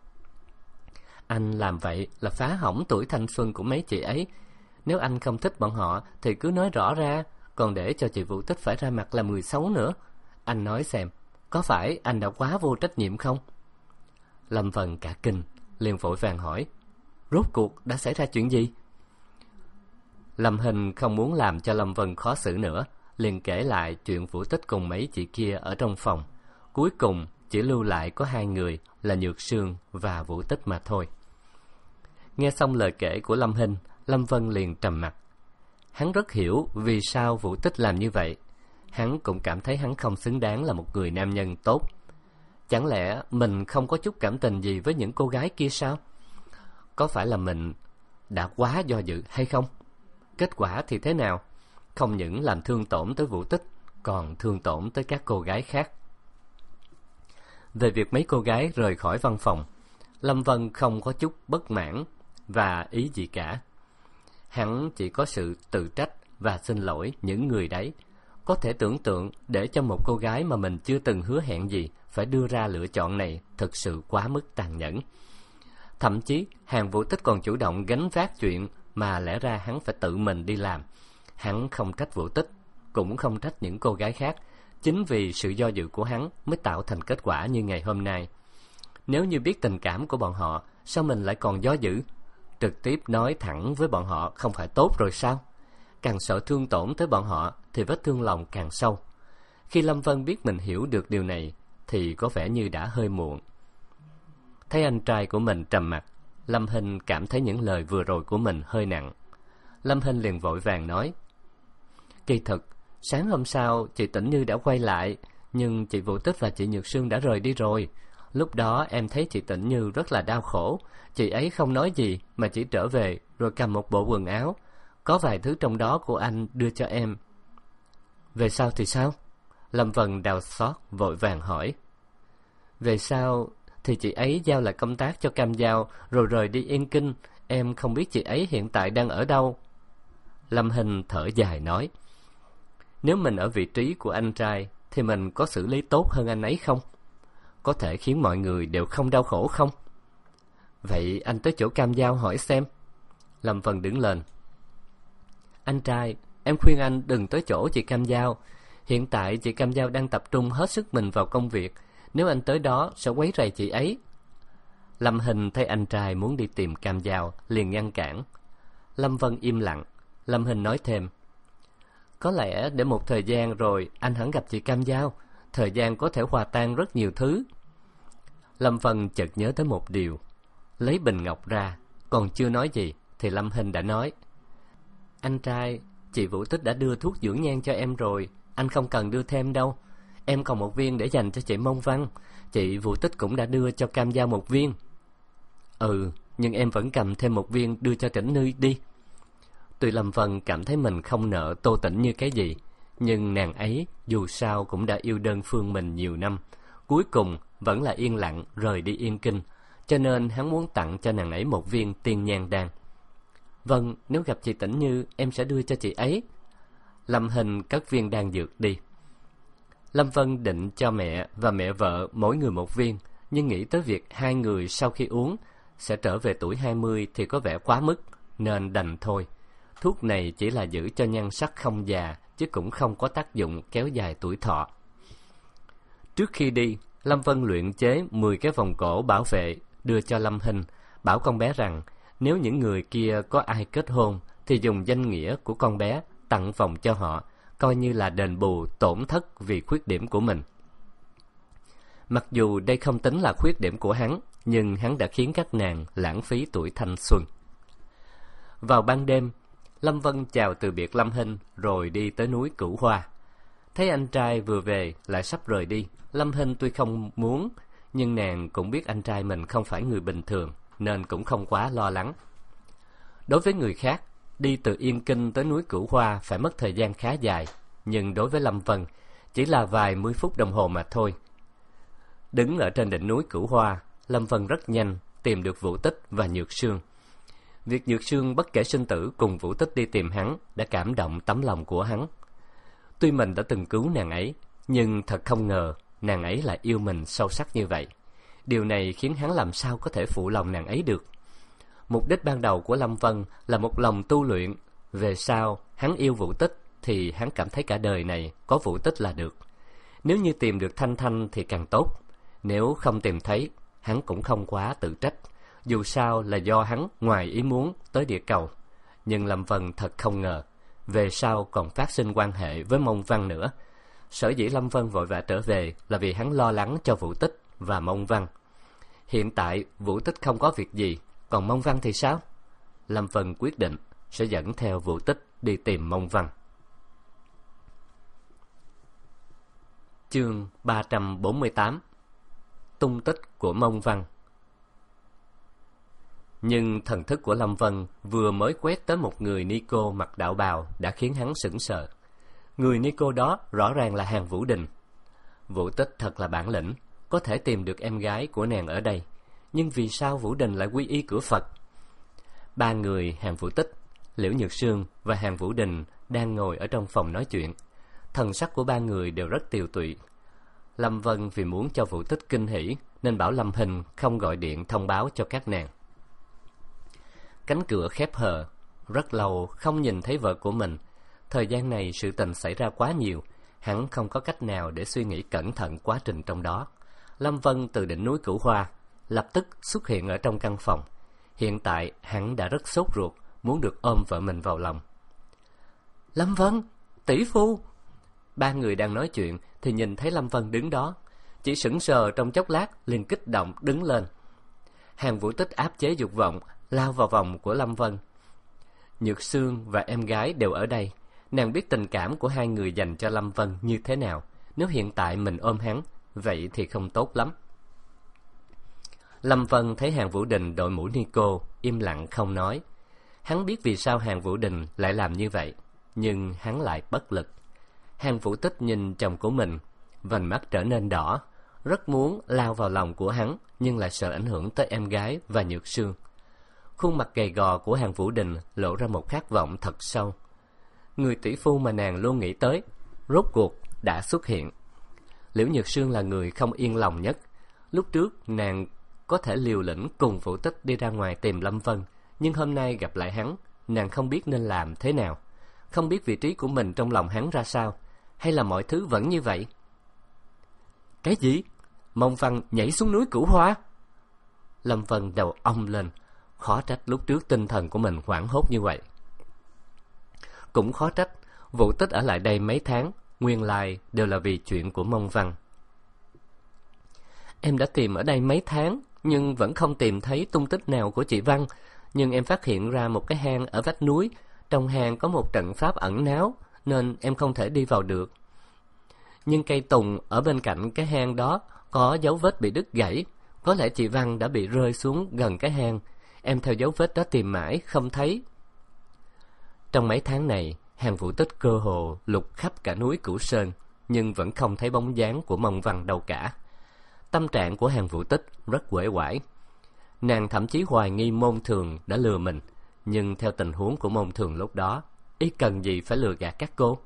Anh làm vậy là phá hỏng tuổi thanh xuân của mấy chị ấy. Nếu anh không thích bọn họ thì cứ nói rõ ra, còn để cho chị Vũ Tích phải ra mặt là mười sáu nữa. Anh nói xem, có phải anh đã quá vô trách nhiệm không? Lâm Vân cả kinh, liền vội vàng hỏi: Rốt cuộc đã xảy ra chuyện gì? Lâm Hinh không muốn làm cho Lâm Vân khó xử nữa, liền kể lại chuyện Vũ Tích cùng mấy chị kia ở trong phòng. Cuối cùng chỉ lưu lại có hai người là Nhược Sương và Vũ Tích mà thôi. Nghe xong lời kể của Lâm Hinh, Lâm Vân liền trầm mặt. Hắn rất hiểu vì sao Vũ Tích làm như vậy. Hắn cũng cảm thấy hắn không xứng đáng là một người nam nhân tốt. Chẳng lẽ mình không có chút cảm tình gì với những cô gái kia sao? Có phải là mình đã quá do dự hay không? Kết quả thì thế nào? Không những làm thương tổn tới Vũ Tích, còn thương tổn tới các cô gái khác. Về việc mấy cô gái rời khỏi văn phòng, Lâm Vân không có chút bất mãn và ý gì cả. Hắn chỉ có sự tự trách và xin lỗi những người đấy. Có thể tưởng tượng để cho một cô gái mà mình chưa từng hứa hẹn gì phải đưa ra lựa chọn này thực sự quá mức tàn nhẫn. Thậm chí Hàn Vũ Tích còn chủ động gánh vác chuyện mà lẽ ra hắn phải tự mình đi làm. Hắn không trách Vũ Tích, cũng không trách những cô gái khác. Chính vì sự do dự của hắn mới tạo thành kết quả như ngày hôm nay. Nếu như biết tình cảm của bọn họ, sao mình lại còn do dự? Trực tiếp nói thẳng với bọn họ không phải tốt rồi sao? Càng sợ thương tổn tới bọn họ thì vết thương lòng càng sâu. Khi Lâm Vân biết mình hiểu được điều này thì có vẻ như đã hơi muộn. Thấy anh trai của mình trầm mặc, Lâm Hinh cảm thấy những lời vừa rồi của mình hơi nặng. Lâm Hinh liền vội vàng nói: Kỳ thực, Sáng hôm sau, chị Tĩnh Như đã quay lại, nhưng chị Vũ Tích và chị Nhược Sương đã rời đi rồi. Lúc đó em thấy chị Tĩnh Như rất là đau khổ. Chị ấy không nói gì mà chỉ trở về rồi cầm một bộ quần áo. Có vài thứ trong đó của anh đưa cho em. Về sau thì sao? Lâm Vân đau xót vội vàng hỏi. Về sau thì chị ấy giao lại công tác cho Cam Giao rồi rời đi Yên Kinh. Em không biết chị ấy hiện tại đang ở đâu. Lâm Hinh thở dài nói, nếu mình ở vị trí của anh trai thì mình có xử lý tốt hơn anh ấy không? Có thể khiến mọi người đều không đau khổ không? Vậy anh tới chỗ Cam Giao hỏi xem. Lâm Vân đứng lên. Anh trai, em khuyên anh đừng tới chỗ chị Cam Giao. Hiện tại chị Cam Giao đang tập trung hết sức mình vào công việc. Nếu anh tới đó sẽ quấy rầy chị ấy. Lâm Hinh thấy anh trai muốn đi tìm Cam Giao, liền ngăn cản. Lâm Vân im lặng. Lâm Hinh nói thêm, có lẽ để một thời gian rồi anh hẳn gặp chị Cam Giao. Thời gian có thể hòa tan rất nhiều thứ. Lâm Vân chợt nhớ tới một điều. Lấy bình ngọc ra, còn chưa nói gì thì Lâm Hinh đã nói, anh trai, chị Vũ Tích đã đưa thuốc dưỡng nhan cho em rồi. Anh không cần đưa thêm đâu. Em còn một viên để dành cho chị Mông Văn. Chị Vũ Tích cũng đã đưa cho Cam Giao một viên. Ừ, nhưng em vẫn cầm thêm một viên đưa cho Tĩnh Như đi. Tuy Lâm Vân cảm thấy mình không nợ Tô Tĩnh Như cái gì, nhưng nàng ấy dù sao cũng đã yêu đơn phương mình nhiều năm, cuối cùng vẫn là yên lặng rời đi Yên Kinh, cho nên hắn muốn tặng cho nàng ấy một viên tiên nhan đan. Vâng, nếu gặp chị Tĩnh Như em sẽ đưa cho chị ấy. Lâm Hinh cất viên đan dược đi. Lâm Vân định cho mẹ và mẹ vợ mỗi người một viên, nhưng nghĩ tới việc hai người sau khi uống sẽ trở về tuổi hai mươi thì có vẻ quá mức, nên đành thôi. Thuốc này chỉ là giữ cho nhan sắc không già, chứ cũng không có tác dụng kéo dài tuổi thọ. Trước khi đi, Lâm Vân luyện chế mười cái vòng cổ bảo vệ đưa cho Lâm Hinh, bảo con bé rằng nếu những người kia có ai kết hôn thì dùng danh nghĩa của con bé tặng vòng cho họ, coi như là đền bù tổn thất vì khuyết điểm của mình. Mặc dù đây không tính là khuyết điểm của hắn, nhưng hắn đã khiến các nàng lãng phí tuổi thanh xuân. Vào ban đêm, Lâm Vân chào từ biệt Lâm Hinh rồi đi tới núi Cửu Hoa. Thấy anh trai vừa về lại sắp rời đi, Lâm Hinh tuy không muốn, nhưng nàng cũng biết anh trai mình không phải người bình thường, nên cũng không quá lo lắng. Đối với người khác, đi từ Yên Kinh tới núi Cửu Hoa phải mất thời gian khá dài, nhưng đối với Lâm Vân chỉ là vài mươi phút đồng hồ mà thôi. Đứng ở trên đỉnh núi Cửu Hoa, Lâm Vân rất nhanh tìm được Vũ Tích và Nhược Sương. Việc Nhược Sương bất kể sinh tử cùng Vũ Tích đi tìm hắn đã cảm động tấm lòng của hắn. Tuy mình đã từng cứu nàng ấy, nhưng thật không ngờ nàng ấy lại yêu mình sâu sắc như vậy. Điều này khiến hắn làm sao có thể phụ lòng nàng ấy được. Mục đích ban đầu của Lâm Vân là một lòng tu luyện. Về sau hắn yêu Vũ Tích thì hắn cảm thấy cả đời này có Vũ Tích là được. Nếu như tìm được Thanh Thanh thì càng tốt. Nếu không tìm thấy, hắn cũng không quá tự trách. Dù sao là do hắn ngoài ý muốn tới địa cầu. Nhưng Lâm Vân thật không ngờ về sau còn phát sinh quan hệ với Mông Văn nữa. Sở dĩ Lâm Vân vội vã trở về là vì hắn lo lắng cho Vũ Tích và Mông Văn. Hiện tại Vũ Tích không có việc gì, còn Mông Văn thì sao? Lâm Vân quyết định sẽ dẫn theo Vũ Tích đi tìm Mông Văn. Chương ba trăm bốn mươi tám. Tung tích của Mông Văn. Nhưng thần thức của Lâm Vân vừa mới quét tới một người ni cô mặc đạo bào đã khiến hắn sững sờ. Người ni cô đó rõ ràng là Hàn Vũ Đình. Vũ Tích thật là bản lĩnh, có thể tìm được em gái của nàng ở đây. Nhưng vì sao Vũ Đình lại quy y cửa Phật? Ba người Hàn Vũ Tích, Liễu Nhược Sương và Hàn Vũ Đình đang ngồi ở trong phòng nói chuyện. Thần sắc của ba người đều rất tiều tụy. Lâm Vân vì muốn cho Vũ Tích kinh hỉ nên bảo Lâm Hinh không gọi điện thông báo cho các nàng. Cánh cửa khép hờ, rất lâu không nhìn thấy vợ của mình. Thời gian này sự tình xảy ra quá nhiều, hắn không có cách nào để suy nghĩ cẩn thận quá trình trong đó. Lâm Vân từ đỉnh núi Cửu Hoa lập tức xuất hiện ở trong căn phòng. Hiện tại hắn đã rất sốt ruột, muốn được ôm vợ mình vào lòng. Lâm Vân, tỷ phu! Ba người đang nói chuyện thì nhìn thấy Lâm Vân đứng đó, chỉ sững sờ trong chốc lát liền kích động đứng lên. Hàn Vũ Tích áp chế dục vọng lao vào vòng của Lâm Vân. Nhược Sương và em gái đều ở đây, Nàng biết tình cảm của hai người dành cho Lâm Vân như thế nào. Nếu hiện tại mình ôm hắn, vậy thì không tốt lắm. Lâm Vân thấy Hàn Vũ Đình đội mũ ni cô, im lặng không nói. Hắn biết vì sao Hàn Vũ Đình lại làm như vậy, nhưng hắn lại bất lực. Hàn Vũ Tích nhìn chồng của mình, vành mắt trở nên đỏ, rất muốn lao vào lòng của hắn, nhưng lại sợ ảnh hưởng tới em gái và Nhược Sương. Khuôn mặt gầy gò của Hàn Vũ Đình lộ ra một khát vọng thật sâu. Người tỷ phu mà nàng luôn nghĩ tới, rốt cuộc đã xuất hiện. Liễu Nhược Sương là người không yên lòng nhất. Lúc trước nàng có thể liều lĩnh cùng Vũ Tích đi ra ngoài tìm Lâm Vân, nhưng hôm nay gặp lại hắn, nàng không biết nên làm thế nào, không biết vị trí của mình trong lòng hắn ra sao, hay là mọi thứ vẫn như vậy. Cái gì? Mông Văn nhảy xuống núi Cửu Hoa? Lâm Vân đầu ong lên, khó trách lúc trước tinh thần của mình hoảng hốt như vậy. Cũng khó trách Vũ Tích ở lại đây mấy tháng, nguyên lai đều là vì chuyện của Mông Văn. Em đã tìm ở đây mấy tháng, nhưng vẫn không tìm thấy tung tích nào của chị Văn. Nhưng em phát hiện ra một cái hang ở vách núi, trong hang có một trận pháp ẩn náu, nên em không thể đi vào được. Nhưng cây tùng ở bên cạnh cái hang đó có dấu vết bị đứt gãy, có lẽ chị Văn đã bị rơi xuống gần cái hang. Em theo dấu vết đó tìm mãi không thấy. Trong mấy tháng này, Hàn Vũ Tích cơ hồ lục khắp cả núi Cửu Sơn, nhưng vẫn không thấy bóng dáng của Mông Văn đâu cả. Tâm trạng của Hàn Vũ Tích rất uể oải. Nàng thậm chí hoài nghi Môn Thường đã lừa mình, nhưng theo tình huống của Môn Thường lúc đó, y cần gì phải lừa gạt các cô?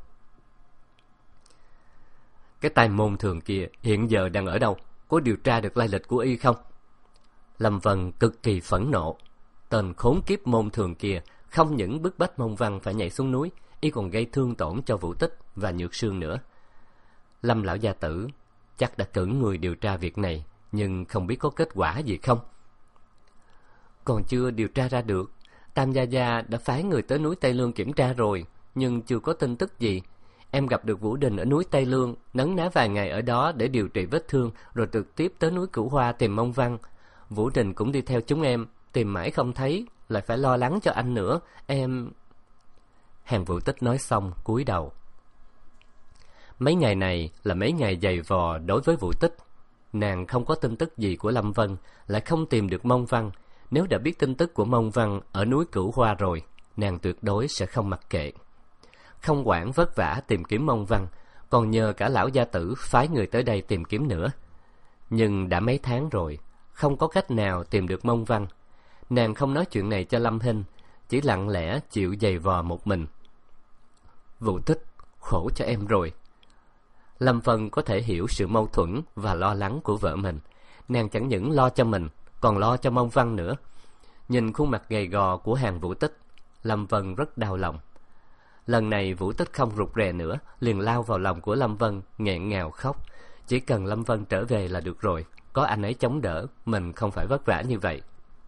Cái tay Môn Thường kia hiện giờ đang ở đâu? Có điều tra được lai lịch của y không? Lâm Vân cực kỳ phẫn nộ. Tên khốn kiếp Môn Thường kia không những bức bách Mông Văn phải nhảy xuống núi, y còn gây thương tổn cho Vũ Tích và Nhược Sương nữa. Lâm lão gia tử chắc đã cử người điều tra việc này, nhưng không biết có kết quả gì không. Còn chưa điều tra ra được. Tam gia gia đã phái người tới núi Tây Lương kiểm tra rồi, nhưng chưa có tin tức gì. Em gặp được Vũ Đình ở núi Tây Lương, nấn ná vài ngày ở đó để điều trị vết thương, rồi trực tiếp tới núi Cửu Hoa tìm Mông Văn. Vũ Đình cũng đi theo chúng em, tìm mãi không thấy, lại phải lo lắng cho anh nữa. Em... Hàn Vũ Tích nói xong cúi đầu. Mấy ngày này là mấy ngày dày vò đối với Vũ Tích. Nàng không có tin tức gì của Lâm Vân, lại không tìm được Mông Văn. Nếu đã biết tin tức của Mông Văn ở núi Cửu Hoa rồi, nàng tuyệt đối sẽ không mặc kệ. Không quản vất vả tìm kiếm Mông Văn, còn nhờ cả lão gia tử phái người tới đây tìm kiếm nữa. Nhưng đã mấy tháng rồi, không có cách nào tìm được Mông Văn. Nàng không nói chuyện này cho Lâm Hinh, chỉ lặng lẽ chịu giày vò một mình. Vũ Tích, khổ cho em rồi. Lâm Vân có thể hiểu sự mâu thuẫn và lo lắng của vợ mình. Nàng chẳng những lo cho mình, còn lo cho Mông Văn nữa. Nhìn khuôn mặt gầy gò của Hàn Vũ Tích, Lâm Vân rất đau lòng. Lần này Vũ Tích không rụt rè nữa, liền lao vào lòng của Lâm Vân, nghẹn ngào khóc. Chỉ cần Lâm Vân trở về là được rồi, có anh ấy chống đỡ, mình không phải vất vả như vậy.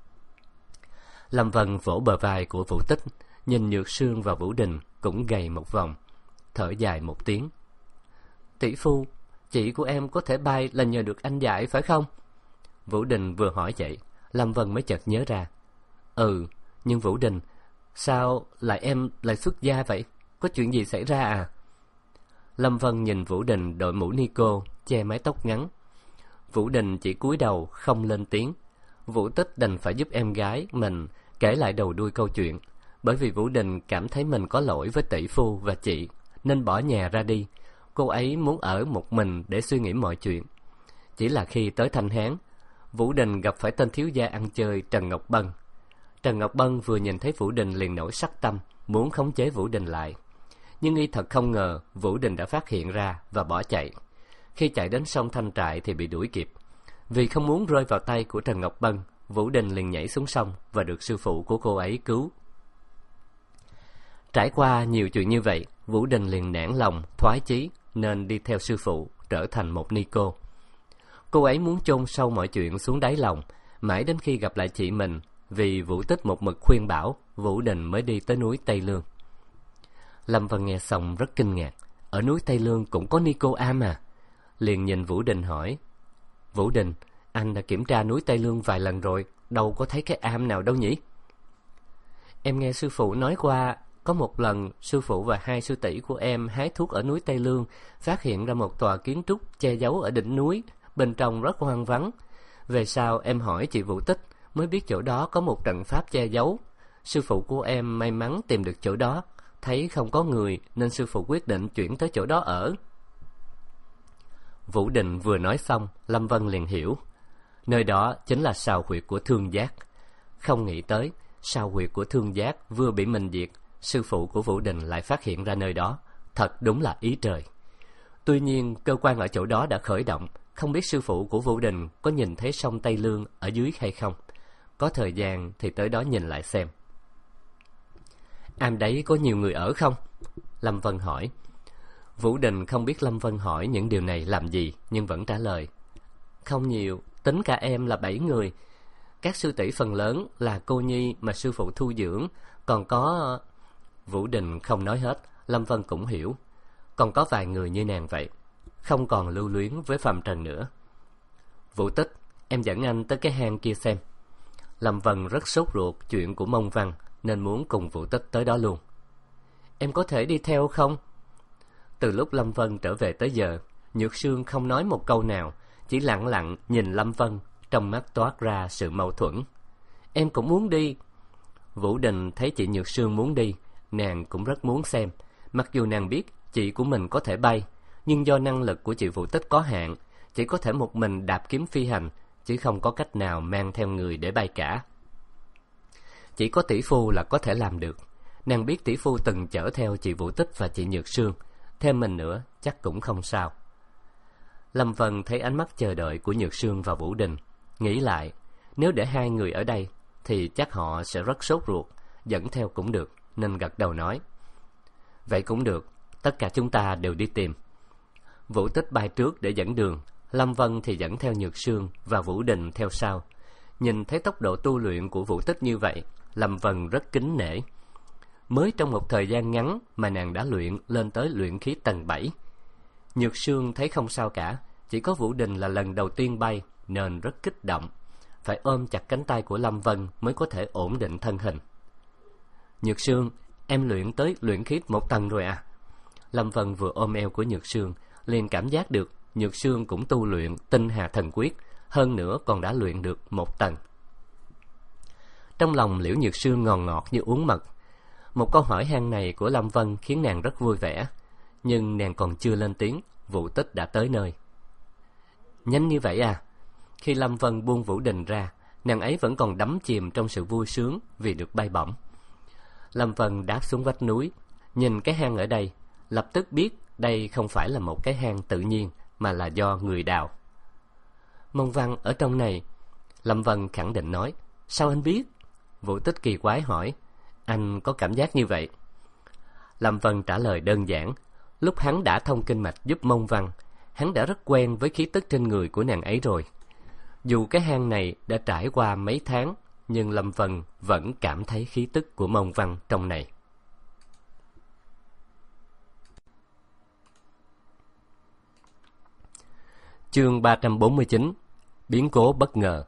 Lâm Vân vỗ bờ vai của Vũ Tích, nhìn Nhược Sương và Vũ Đình cũng gầy một vòng, thở dài một tiếng. Tỷ phu, chị của em có thể bay là nhờ được anh dạy phải không? Vũ Đình vừa hỏi vậy, Lâm Vân mới chợt nhớ ra. Ừ, nhưng Vũ Đình, sao lại em lại xuất gia vậy? Có chuyện gì xảy ra à? Lâm Vân nhìn Vũ Đình đội mũ ni cô, che mái tóc ngắn. Vũ Đình chỉ cúi đầu không lên tiếng. Vũ Tích đành phải giúp em gái mình kể lại đầu đuôi câu chuyện, bởi vì Vũ Đình cảm thấy mình có lỗi với tỷ phu và chị, nên bỏ nhà ra đi. Cô ấy muốn ở một mình để suy nghĩ mọi chuyện. Chỉ là khi tới Thanh Hán, Vũ Đình gặp phải tên thiếu gia ăn chơi Trần Ngọc Bân. Trần Ngọc Bân vừa nhìn thấy Vũ Đình liền nổi sắc tâm, muốn khống chế Vũ Đình lại. Nhưng y thật không ngờ Vũ Đình đã phát hiện ra và bỏ chạy. Khi chạy đến sông Thanh Trại thì bị đuổi kịp. Vì không muốn rơi vào tay của Trần Ngọc Bân, Vũ Đình liền nhảy xuống sông và được sư phụ của cô ấy cứu. Trải qua nhiều chuyện như vậy, Vũ Đình liền nản lòng, thoái chí, nên đi theo sư phụ, trở thành một ni cô. Cô ấy muốn chôn sâu mọi chuyện xuống đáy lòng, mãi đến khi gặp lại chị mình, vì Vũ Tích một mực khuyên bảo, Vũ Đình mới đi tới núi Tây Lương. Lâm Vân nghe xong rất kinh ngạc, ở núi Tây Lương cũng có ni cô am à? Liền nhìn Vũ Đình hỏi, Vũ Đình, anh đã kiểm tra núi Tây Lương vài lần rồi, đâu có thấy cái am nào đâu nhỉ? Em nghe sư phụ nói qua, Có một lần, sư phụ và hai sư tỷ của em hái thuốc ở núi Tây Lương, phát hiện ra một tòa kiến trúc che giấu ở đỉnh núi, bên trong rất hoang vắng. Về sau em hỏi chị Vũ Tích, mới biết chỗ đó có một trận pháp che giấu. Sư phụ của em may mắn tìm được chỗ đó, thấy không có người nên sư phụ quyết định chuyển tới chỗ đó ở. Vũ Đình vừa nói xong, Lâm Vân liền hiểu. Nơi đó chính là sào huyệt của Thương Giác. Không nghĩ tới, sào huyệt của Thương Giác vừa bị mình diệt, sư phụ của Vũ Đình lại phát hiện ra nơi đó. Thật đúng là ý trời. Tuy nhiên, cơ quan ở chỗ đó đã khởi động, không biết sư phụ của Vũ Đình có nhìn thấy sông Tây Lương ở dưới hay không. Có thời gian thì tới đó nhìn lại xem. Am đấy có nhiều người ở không? Lâm Vân hỏi. Vũ Đình không biết Lâm Vân hỏi những điều này làm gì, nhưng vẫn trả lời. Không nhiều, tính cả em là bảy người. Các sư tỷ phần lớn là cô nhi mà sư phụ thu dưỡng, còn có... Vũ Đình không nói hết, Lâm Vân cũng hiểu. Còn có vài người như nàng vậy, không còn lưu luyến với phàm trần nữa. Vũ Tích, em dẫn anh tới cái hang kia xem. Lâm Vân rất sốt ruột chuyện của Mông Văn, nên muốn cùng Vũ Tích tới đó luôn. Em có thể đi theo không? Từ lúc Lâm Vân trở về tới giờ, Nhược Sương không nói một câu nào, chỉ lặng lặng nhìn Lâm Vân, trong mắt toát ra sự mâu thuẫn. Em cũng muốn đi. Vũ Đình thấy chị Nhược Sương muốn đi, nàng cũng rất muốn xem. Mặc dù nàng biết chị của mình có thể bay, nhưng do năng lực của chị Vũ Tích có hạn, chỉ có thể một mình đạp kiếm phi hành, chứ không có cách nào mang theo người để bay cả. Chỉ có tỷ phu là có thể làm được. Nàng biết tỷ phu từng chở theo chị Vũ Tích và chị Nhược Sương, thêm mình nữa chắc cũng không sao. Lâm Vân thấy ánh mắt chờ đợi của Nhược Sương và Vũ Đình, nghĩ lại, nếu để hai người ở đây thì chắc họ sẽ rất sốt ruột, dẫn theo cũng được, nên gật đầu nói. Vậy cũng được, tất cả chúng ta đều đi tìm. Vũ Tích bay trước để dẫn đường, Lâm Vân thì dẫn theo Nhược Sương và Vũ Đình theo sau. Nhìn thấy tốc độ tu luyện của Vũ Tích như vậy, Lâm Vân rất kính nể. Mới trong một thời gian ngắn mà nàng đã luyện lên tới luyện khí tầng bảy. Nhược Sương thấy không sao cả, chỉ có Vũ Đình là lần đầu tiên bay nên rất kích động, phải ôm chặt cánh tay của Lâm Vân mới có thể ổn định thân hình. Nhược Sương, em luyện tới luyện khí một tầng rồi à? Lâm Vân vừa ôm eo của Nhược Sương, liền cảm giác được Nhược Sương cũng tu luyện Tinh Hà Thần Quyết, hơn nữa còn đã luyện được một tầng. Trong lòng Liễu Nhược Sương ngon ngọt như uống mật. Một câu hỏi han này của Lâm Vân khiến nàng rất vui vẻ, nhưng nàng còn chưa lên tiếng, Vũ Tích đã tới nơi. Nhanh như vậy à? Khi Lâm Vân buông Vũ Đình ra, nàng ấy vẫn còn đắm chìm trong sự vui sướng vì được bay bổng. Lâm Vân đáp xuống vách núi, nhìn cái hang ở đây, lập tức biết đây không phải là một cái hang tự nhiên, mà là do người đào. Mông Văn ở trong này. Lâm Vân khẳng định nói. Sao anh biết? Vũ Tích kỳ quái hỏi. Anh có cảm giác như vậy. Lâm Vân trả lời đơn giản. Lúc hắn đã thông kinh mạch giúp Mông Văn, hắn đã rất quen với khí tức trên người của nàng ấy rồi. Dù cái hang này đã trải qua mấy tháng, nhưng Lâm Vân vẫn cảm thấy khí tức của Mông Văn trong này. Chương ba trăm bốn mươi chín. Biến cố bất ngờ.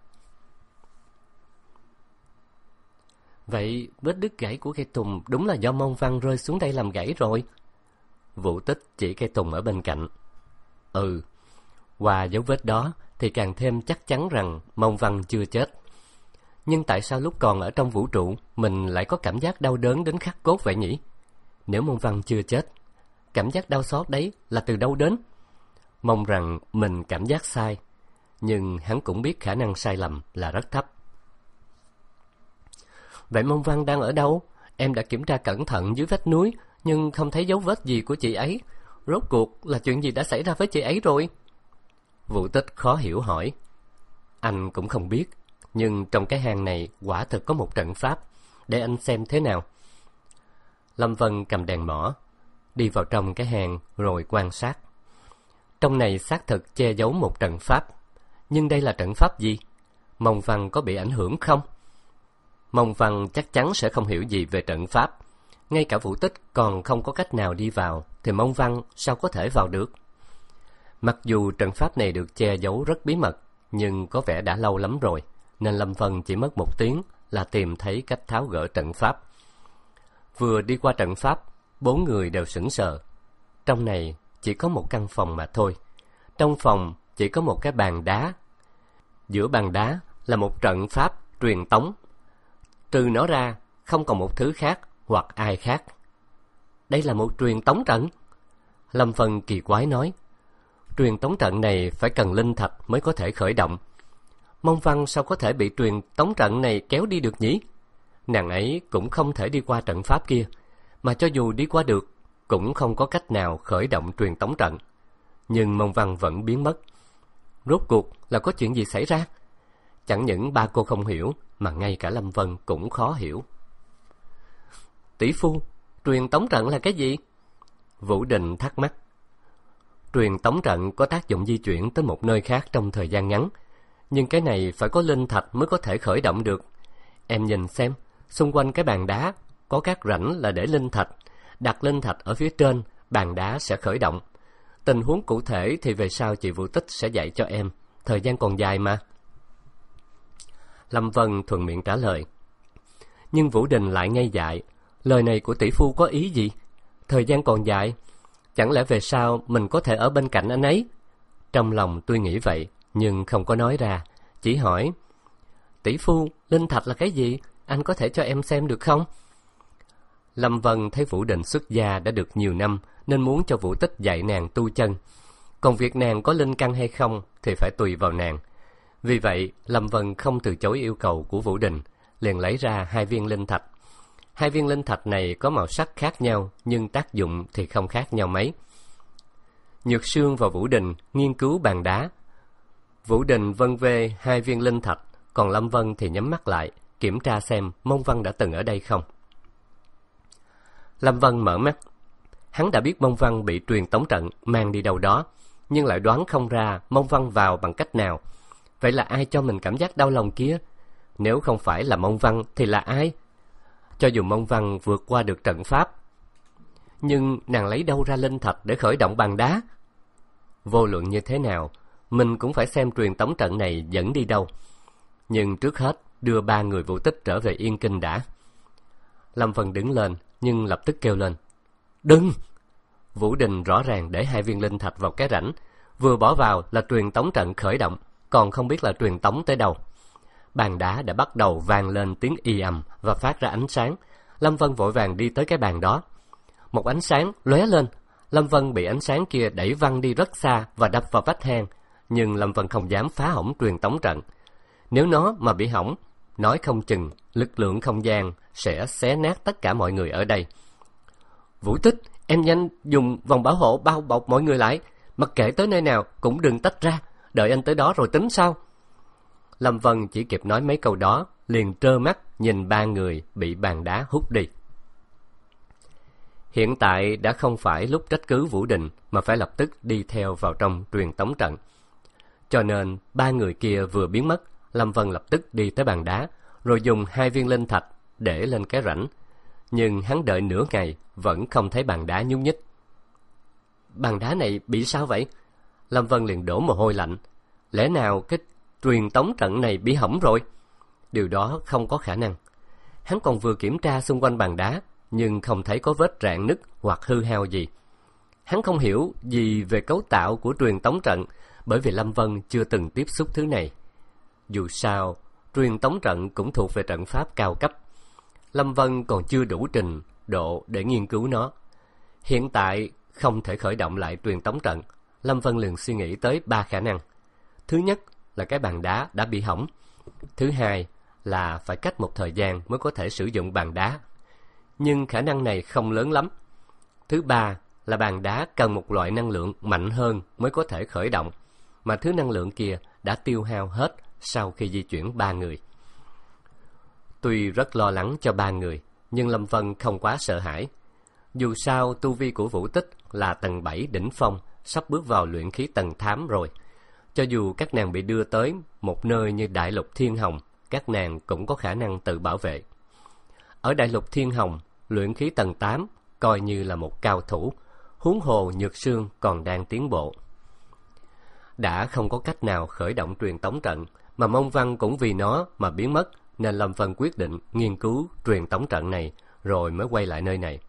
Vậy vết đứt gãy của cây tùng đúng là do Mông Văn rơi xuống đây làm gãy rồi. Vũ Tích chỉ cây tùng ở bên cạnh. Ừ, qua dấu vết đó thì càng thêm chắc chắn rằng Mông Văn chưa chết. Nhưng tại sao lúc còn ở trong vũ trụ mình lại có cảm giác đau đớn đến khắc cốt vậy nhỉ? Nếu Mông Văn chưa chết, cảm giác đau xót đấy là từ đâu đến? Mong rằng mình cảm giác sai, nhưng hắn cũng biết khả năng sai lầm là rất thấp. Vậy Mông Văn đang ở đâu? Em đã kiểm tra cẩn thận dưới vách núi, nhưng không thấy dấu vết gì của chị ấy. Rốt cuộc là chuyện gì đã xảy ra với chị ấy rồi? Vũ Tích khó hiểu hỏi. Anh cũng không biết, nhưng trong cái hang này quả thực có một trận pháp. Để anh xem thế nào. Lâm Vân cầm đèn mỏ, đi vào trong cái hang rồi quan sát. Trong này xác thực che giấu một trận pháp. Nhưng đây là trận pháp gì? Mông Văn có bị ảnh hưởng không? Mông Văn chắc chắn sẽ không hiểu gì về trận pháp. Ngay cả Vũ Tích còn không có cách nào đi vào, thì Mông Văn sao có thể vào được? Mặc dù trận pháp này được che giấu rất bí mật, nhưng có vẻ đã lâu lắm rồi, nên Lâm Vân chỉ mất một tiếng là tìm thấy cách tháo gỡ trận pháp. Vừa đi qua trận pháp, bốn người đều sững sờ. Trong này chỉ có một căn phòng mà thôi. Trong phòng chỉ có một cái bàn đá. Giữa bàn đá là một trận pháp truyền tống. Trừ nó ra, không còn một thứ khác hoặc ai khác. Đây là một truyền tống trận. Lâm Vân kỳ quái nói. Truyền tống trận này phải cần linh thạch mới có thể khởi động. Mông Văn sao có thể bị truyền tống trận này kéo đi được nhỉ? Nàng ấy cũng không thể đi qua trận pháp kia, mà cho dù đi qua được, cũng không có cách nào khởi động truyền tống trận. Nhưng Mông Văn vẫn biến mất. Rốt cuộc là có chuyện gì xảy ra? Chẳng những ba cô không hiểu, mà ngay cả Lâm Vân cũng khó hiểu. Tỷ phu, truyền tống trận là cái gì? Vũ Đình thắc mắc. Truyền tống trận có tác dụng di chuyển tới một nơi khác trong thời gian ngắn, nhưng cái này phải có linh thạch mới có thể khởi động được. Em nhìn xem, xung quanh cái bàn đá có các rãnh là để linh thạch. Đặt linh thạch ở phía trên, bàn đá sẽ khởi động. Tình huống cụ thể thì về sau chị Vũ Tích sẽ dạy cho em. Thời gian còn dài mà. Lâm Vân thuận miệng trả lời. Nhưng Vũ Đình lại ngây dại. Lời này của tỷ phu có ý gì? Thời gian còn dài? Chẳng lẽ về sau mình có thể ở bên cạnh anh ấy? Trong lòng tôi nghĩ vậy, nhưng không có nói ra. Chỉ hỏi, tỷ phu, linh thạch là cái gì? Anh có thể cho em xem được không? Lâm Vân thấy Vũ Đình xuất gia đã được nhiều năm, nên muốn cho Vũ Tích dạy nàng tu chân. Còn việc nàng có linh căn hay không thì phải tùy vào nàng. Vì vậy, Lâm Vân không từ chối yêu cầu của Vũ Đình, liền lấy ra hai viên linh thạch. Hai viên linh thạch này có màu sắc khác nhau, nhưng tác dụng thì không khác nhau mấy. Nhược Sương và Vũ Đình nghiên cứu bàn đá. Vũ Đình vân vê hai viên linh thạch, còn Lâm Vân thì nhắm mắt lại, kiểm tra xem Mông Văn đã từng ở đây không. Lâm Vân mở mắt. Hắn đã biết Mông Văn bị truyền tống trận mang đi đâu đó, nhưng lại đoán không ra Mông Văn vào bằng cách nào. Vậy là ai cho mình cảm giác đau lòng kia? Nếu không phải là Mông Văn thì là ai? Cho dù Mông Văn vượt qua được trận pháp, nhưng nàng lấy đâu ra linh thạch để khởi động bàn đá? Vô luận như thế nào, mình cũng phải xem truyền tống trận này dẫn đi đâu. Nhưng trước hết đưa ba người Vũ Tích trở về Yên Kinh đã. Lâm Vân đứng lên, nhưng lập tức kêu lên. Đừng! Vũ Đình rõ ràng để hai viên linh thạch vào cái rãnh, vừa bỏ vào là truyền tống trận khởi động, còn không biết là truyền tống tới đâu. Bàn đá đã bắt đầu vang lên tiếng y ầm và phát ra ánh sáng. Lâm Vân vội vàng đi tới cái bàn đó. Một ánh sáng lóe lên. Lâm Vân bị ánh sáng kia đẩy văng đi rất xa và đập vào vách hang. Nhưng Lâm Vân không dám phá hỏng truyền tống trận. Nếu nó mà bị hỏng, nói không chừng lực lượng không gian sẽ xé nát tất cả mọi người ở đây. Vũ Tích, em nhanh dùng vòng bảo hộ bao bọc mọi người lại. Mặc kệ tới nơi nào cũng đừng tách ra. Đợi anh tới đó rồi tính sau. Lâm Vân chỉ kịp nói mấy câu đó, liền trơ mắt nhìn ba người bị bàn đá hút đi. Hiện tại đã không phải lúc trách cứ Vũ Đình, mà phải lập tức đi theo vào trong truyền tống trận. Cho nên ba người kia vừa biến mất, Lâm Vân lập tức đi tới bàn đá, rồi dùng hai viên linh thạch để lên cái rãnh. Nhưng hắn đợi nửa ngày vẫn không thấy bàn đá nhúc nhích. Bàn đá này bị sao vậy? Lâm Vân liền đổ mồ hôi lạnh. Lẽ nào cái truyền tống trận này bị hỏng rồi? Điều đó không có khả năng. Hắn còn vừa kiểm tra xung quanh bàn đá, nhưng không thấy có vết rạn nứt hoặc hư hao gì. Hắn không hiểu gì về cấu tạo của truyền tống trận, bởi vì Lâm Vân chưa từng tiếp xúc thứ này. Dù sao, truyền tống trận cũng thuộc về trận pháp cao cấp. Lâm Vân còn chưa đủ trình độ để nghiên cứu nó. Hiện tại không thể khởi động lại truyền tống trận. Lâm Vân liền suy nghĩ tới ba khả năng. Thứ nhất là cái bàn đá đã bị hỏng. Thứ hai là phải cách một thời gian mới có thể sử dụng bàn đá. Nhưng khả năng này không lớn lắm. Thứ ba là bàn đá cần một loại năng lượng mạnh hơn mới có thể khởi động, mà thứ năng lượng kia đã tiêu hao hết sau khi di chuyển ba người. Tuy rất lo lắng cho ba người, nhưng Lâm Vân không quá sợ hãi. Dù sao tu vi của Vũ Tích là tầng bảy đỉnh phong, sắp bước vào luyện khí tầng tám rồi. Cho dù các nàng bị đưa tới một nơi như Đại Lục Thiên Hồng, các nàng cũng có khả năng tự bảo vệ. Ở Đại Lục Thiên Hồng, luyện khí tầng tám coi như là một cao thủ, huống hồ Nhược Sương còn đang tiến bộ. Đã không có cách nào khởi động truyền tống trận, mà Mông Văn cũng vì nó mà biến mất, nên Lâm Vân quyết định nghiên cứu truyền tống trận này, rồi mới quay lại nơi này.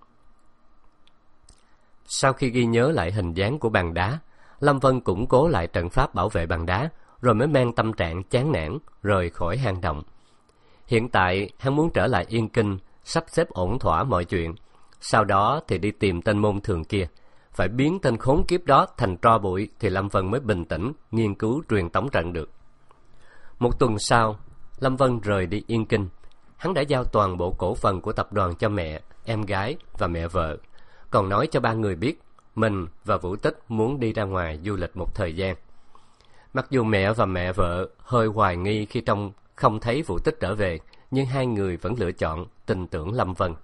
Sau khi ghi nhớ lại hình dáng của bàn đá, Lâm Vân củng cố lại trận pháp bảo vệ bàn đá, rồi mới mang tâm trạng chán nản rời khỏi hang động. Hiện tại hắn muốn trở lại Yên Kinh, sắp xếp ổn thỏa mọi chuyện, sau đó thì đi tìm tên môn thường kia. Phải biến tên khốn kiếp đó thành tro bụi thì Lâm Vân mới bình tĩnh nghiên cứu truyền tống trận được. Một tuần sau, Lâm Vân rời đi Yên Kinh. Hắn đã giao toàn bộ cổ phần của tập đoàn cho mẹ, em gái và mẹ vợ, còn nói cho ba người biết mình và Vũ Tích muốn đi ra ngoài du lịch một thời gian. Mặc dù mẹ và mẹ vợ hơi hoài nghi khi trông không thấy Vũ Tích trở về, nhưng hai người vẫn lựa chọn tin tưởng Lâm Vân.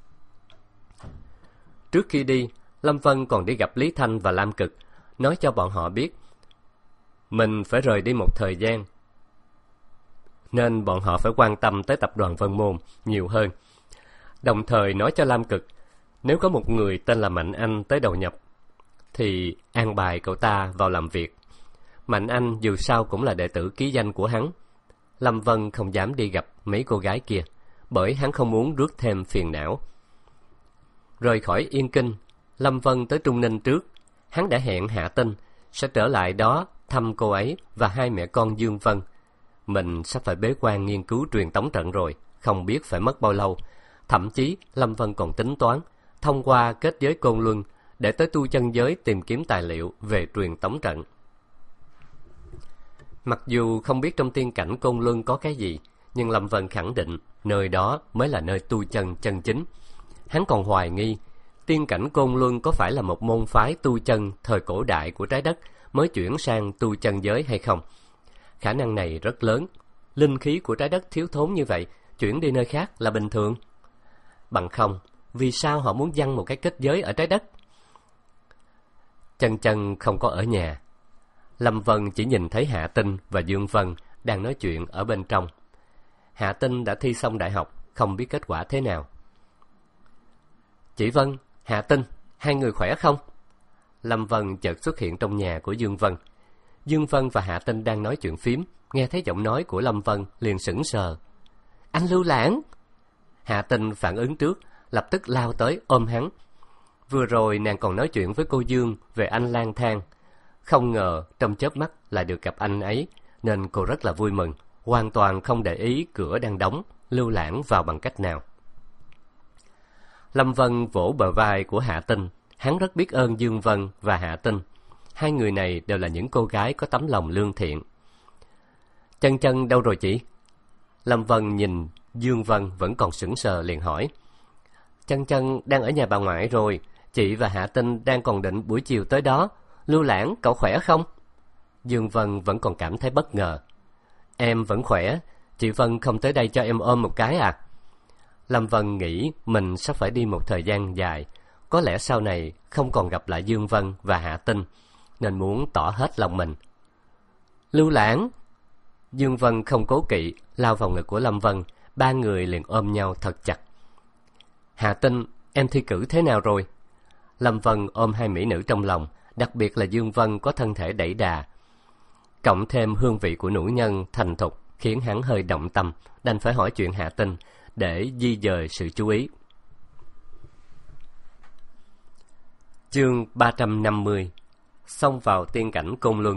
Trước khi đi, Lâm Vân còn đi gặp Lý Thanh và Lam Cực, nói cho bọn họ biết mình phải rời đi một thời gian, nên bọn họ phải quan tâm tới tập đoàn Vân Môn nhiều hơn. Đồng thời nói cho Lam Cực, nếu có một người tên là Mạnh Anh tới đầu nhập, thì an bài cậu ta vào làm việc. Mạnh Anh dù sao cũng là đệ tử ký danh của hắn. Lâm Vân không dám đi gặp mấy cô gái kia, bởi hắn không muốn rước thêm phiền não. Rời khỏi Yên Kinh, Lâm Vân tới Trung Ninh trước. Hắn đã hẹn Hạ Tinh sẽ trở lại đó thăm cô ấy và hai mẹ con Dương Vân. Mình sắp phải bế quan nghiên cứu truyền tống trận rồi, không biết phải mất bao lâu. Thậm chí Lâm Vân còn tính toán thông qua kết giới Côn Luân để tới tu chân giới tìm kiếm tài liệu về truyền tống trận. Mặc dù không biết trong tiên cảnh Côn Luân có cái gì, nhưng Lâm Vân khẳng định nơi đó mới là nơi tu chân chân chính. Hắn còn hoài nghi tiên cảnh Côn Luân có phải là một môn phái tu chân thời cổ đại của trái đất mới chuyển sang tu chân giới hay không. Khả năng này rất lớn. Linh khí của trái đất thiếu thốn như vậy, chuyển đi nơi khác là bình thường. Bằng không, vì sao họ muốn giăng một cái kết giới ở trái đất? Chân Chân không có ở nhà. Lâm Vân chỉ nhìn thấy Hạ Tinh và Dương Vân đang nói chuyện ở bên trong. Hạ Tinh đã thi xong đại học, không biết kết quả thế nào. Chị Vân, Hạ Tinh, hai người khỏe không? Lâm Vân chợt xuất hiện trong nhà của Dương Vân. Dương Vân và Hạ Tinh đang nói chuyện phím, nghe thấy giọng nói của Lâm Vân liền sững sờ. Anh Lưu Lãng! Hạ Tinh phản ứng trước, lập tức lao tới ôm hắn. Vừa rồi nàng còn nói chuyện với cô Dương về anh lang thang. Không ngờ trong chớp mắt lại được gặp anh ấy, nên cô rất là vui mừng, hoàn toàn không để ý cửa đang đóng, Lưu Lãng vào bằng cách nào. Lâm Vân vỗ bờ vai của Hạ Tinh, hắn rất biết ơn Dương Vân và Hạ Tinh. Hai người này đều là những cô gái có tấm lòng lương thiện. Chân Chân đâu rồi chị? Lâm Vân nhìn Dương Vân vẫn còn sững sờ liền hỏi. Chân Chân đang ở nhà bà ngoại rồi, chị và Hạ Tinh đang còn định buổi chiều tới đó. Lưu Lãng, cậu khỏe không? Dương Vân vẫn còn cảm thấy bất ngờ. Em vẫn khỏe, chị Vân không tới đây cho em ôm một cái à? Lâm Vân nghĩ mình sắp phải đi một thời gian dài, có lẽ sau này không còn gặp lại Dương Vân và Hạ Tinh, nên muốn tỏ hết lòng mình. Lưu Lãng! Dương Vân không cố kỵ, lao vào ngực của Lâm Vân, ba người liền ôm nhau thật chặt. Hạ Tinh, em thi cử thế nào rồi? Lâm Vân ôm hai mỹ nữ trong lòng, đặc biệt là Dương Vân có thân thể đẩy đà, cộng thêm hương vị của nữ nhân thành thục khiến hắn hơi động tâm, đành phải hỏi chuyện Hạ Tinh để di dời sự chú ý. Chương ba trăm năm mươi. Xông vào tiên cảnh Côn Luân.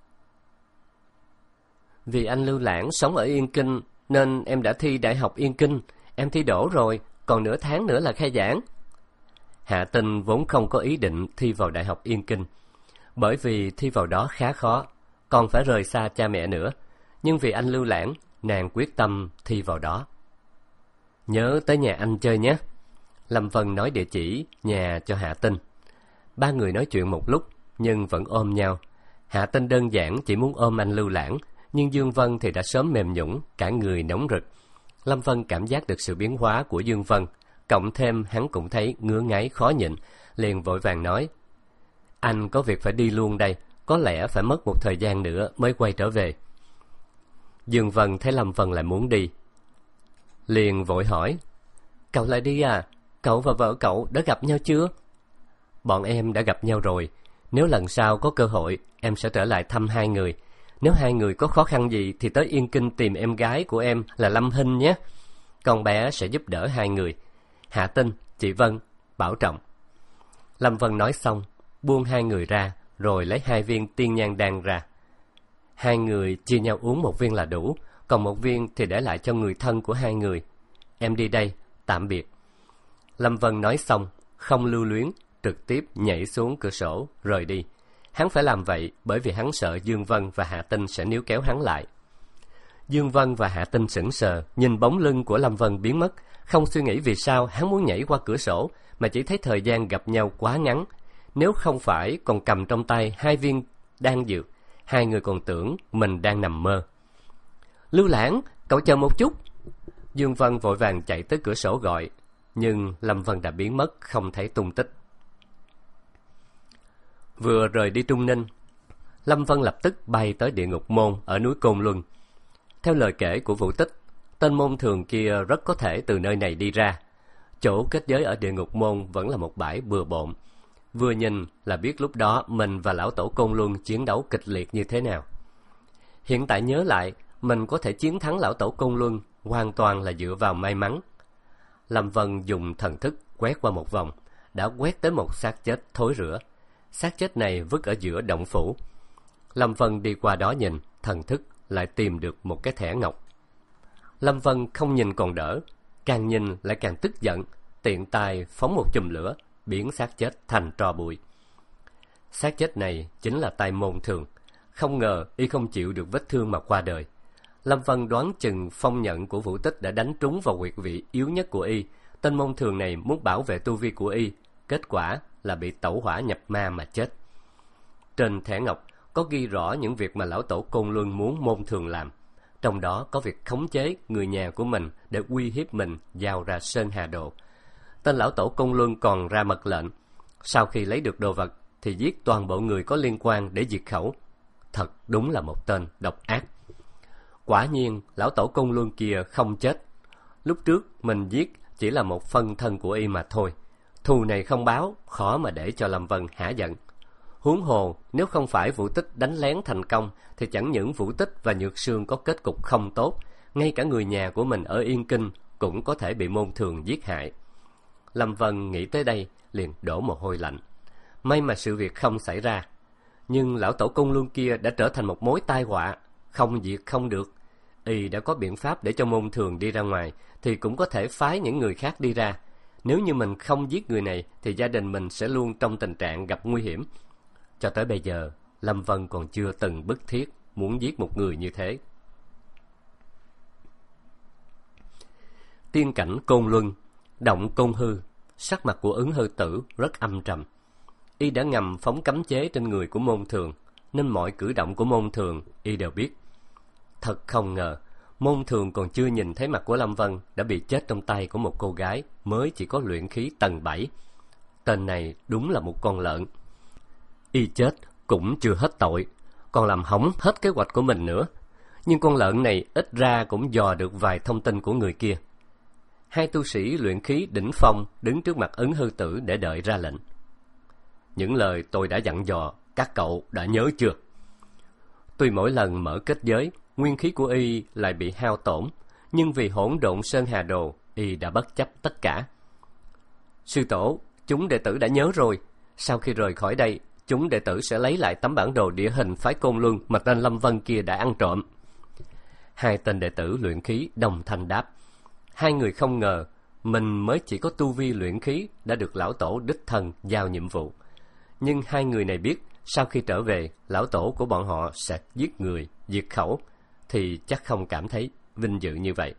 Vì anh Lưu Lãng sống ở Yên Kinh nên em đã thi Đại học Yên Kinh. Em thi đỗ rồi, còn nửa tháng nữa là khai giảng. Hạ Tinh vốn không có ý định thi vào Đại học Yên Kinh, bởi vì thi vào đó khá khó, còn phải rời xa cha mẹ nữa. Nhưng vì anh Lưu Lãng, nàng quyết tâm thi vào đó. Nhớ tới nhà anh chơi nhé. Lâm Vân nói địa chỉ nhà cho Hạ Tinh. Ba người nói chuyện một lúc nhưng vẫn ôm nhau. Hạ Tinh đơn giản chỉ muốn ôm anh Lưu Lãng, nhưng Dương Vân thì đã sớm mềm nhũn, cả người nóng rực. Lâm Vân cảm giác được sự biến hóa của Dương Vân, cộng thêm hắn cũng thấy ngứa ngáy khó nhịn, liền vội vàng nói: Anh có việc phải đi luôn đây, có lẽ phải mất một thời gian nữa mới quay trở về. Dương Vân thấy Lâm Vân lại muốn đi, liền vội hỏi: Cậu lại đi à? Cậu và vợ cậu đã gặp nhau chưa? Bọn em đã gặp nhau rồi. Nếu lần sau có cơ hội, em sẽ trở lại thăm hai người. Nếu hai người có khó khăn gì thì tới Yên Kinh tìm em gái của em là Lâm Hinh nhé. Con bé sẽ giúp đỡ hai người. Hạ Tinh, chị Vân, bảo trọng. Lâm Vân nói xong, buông hai người ra, rồi lấy hai viên tiên nhang đan ra. Hai người chia nhau uống một viên là đủ, còn một viên thì để lại cho người thân của hai người. Em đi đây, tạm biệt. Lâm Vân nói xong, không lưu luyến, trực tiếp nhảy xuống cửa sổ, rời đi. Hắn phải làm vậy bởi vì hắn sợ Dương Vân và Hạ Tinh sẽ níu kéo hắn lại. Dương Vân và Hạ Tinh sững sờ, nhìn bóng lưng của Lâm Vân biến mất, không suy nghĩ vì sao hắn muốn nhảy qua cửa sổ, mà chỉ thấy thời gian gặp nhau quá ngắn. Nếu không phải còn cầm trong tay hai viên đan dược, hai người còn tưởng mình đang nằm mơ. Lưu Lãng, cậu chờ một chút. Dương Vân vội vàng chạy tới cửa sổ gọi, nhưng Lâm Vân đã biến mất không thấy tung tích. Vừa rời đi Trung Ninh, Lâm Vân lập tức bay tới địa ngục môn ở núi Côn Luân. Theo lời kể của Vũ Tích, tên môn thường kia rất có thể từ nơi này đi ra. Chỗ kết giới ở địa ngục môn vẫn là một bãi bừa bộn. Vừa nhìn là biết lúc đó mình và lão tổ Côn Luân chiến đấu kịch liệt như thế nào. Hiện tại nhớ lại, mình có thể chiến thắng lão tổ Côn Luân hoàn toàn là dựa vào may mắn. Lâm Vân dùng thần thức quét qua một vòng, đã quét tới một xác chết thối rữa. Xác chết này vứt ở giữa động phủ. Lâm Vân đi qua đó nhìn, thần thức lại tìm được một cái thẻ ngọc. Lâm Vân không nhìn còn đỡ, càng nhìn lại càng tức giận, tiện tay phóng một chùm lửa, biến xác chết thành tro bụi. Xác chết này chính là tay Môn Thường, không ngờ y không chịu được vết thương mà qua đời. Lâm Vân đoán chừng phong nhận của Vũ Tích đã đánh trúng vào huyệt vị yếu nhất của y. Tên Môn Thường này muốn bảo vệ tu vi của y, kết quả là bị tẩu hỏa nhập ma mà chết. Trên thẻ ngọc có ghi rõ những việc mà lão tổ Côn Luân muốn Môn Thường làm, trong đó có việc khống chế người nhà của mình để uy hiếp mình giao ra Sơn Hà Đồ. Tên lão tổ Côn Luân còn ra mật lệnh, sau khi lấy được đồ vật thì giết toàn bộ người có liên quan để diệt khẩu. Thật đúng là một tên độc ác. Quả nhiên lão tổ Côn Luân kia không chết. Lúc trước mình giết chỉ là một phân thân của y mà thôi. Thù này không báo, khó mà để cho Lâm Vân hả giận. Huống hồ, nếu không phải Vũ Tích đánh lén thành công, thì chẳng những Vũ Tích và Nhược Sương có kết cục không tốt, ngay cả người nhà của mình ở Yên Kinh cũng có thể bị Môn Thường giết hại. Lâm Vân nghĩ tới đây, liền đổ mồ hôi lạnh. May mà sự việc không xảy ra. Nhưng lão tổ Côn Luân kia đã trở thành một mối tai họa, không diệt không được. Y đã có biện pháp để cho Môn Thường đi ra ngoài, thì cũng có thể phái những người khác đi ra. Nếu như mình không giết người này, thì gia đình mình sẽ luôn trong tình trạng gặp nguy hiểm. Cho tới bây giờ, Lâm Vân còn chưa từng bức thiết muốn giết một người như thế. Tiên cảnh Côn Luân, động Côn Hư. Sắc mặt của Ứng Hư Tử rất âm trầm. Y đã ngầm phóng cấm chế trên người của Môn Thường, nên mọi cử động của Môn Thường y đều biết. Thật không ngờ, Môn Thường còn chưa nhìn thấy mặt của Lâm Vân đã bị chết trong tay của một cô gái mới chỉ có luyện khí tầng bảy. Tên này đúng là một con lợn. Y chết cũng chưa hết tội, còn làm hỏng hết kế hoạch của mình nữa. Nhưng con lợn này ít ra cũng dò được vài thông tin của người kia. Hai tu sĩ luyện khí đỉnh phong đứng trước mặt Ứng Hư Tử để đợi ra lệnh. Những lời tôi đã dặn dò, các cậu đã nhớ chưa? Tuy mỗi lần mở kết giới, nguyên khí của y lại bị hao tổn, nhưng vì hỗn độn Sơn Hà Đồ, y đã bất chấp tất cả. Sư tổ, chúng đệ tử đã nhớ rồi. Sau khi rời khỏi đây, chúng đệ tử sẽ lấy lại tấm bản đồ địa hình phái Côn Luân mà tên Lâm Vân kia đã ăn trộm. Hai tên đệ tử luyện khí đồng thanh đáp. Hai người không ngờ mình mới chỉ có tu vi luyện khí đã được lão tổ đích thân giao nhiệm vụ. Nhưng hai người này biết sau khi trở về, lão tổ của bọn họ sẽ giết người, diệt khẩu, thì chắc không cảm thấy vinh dự như vậy.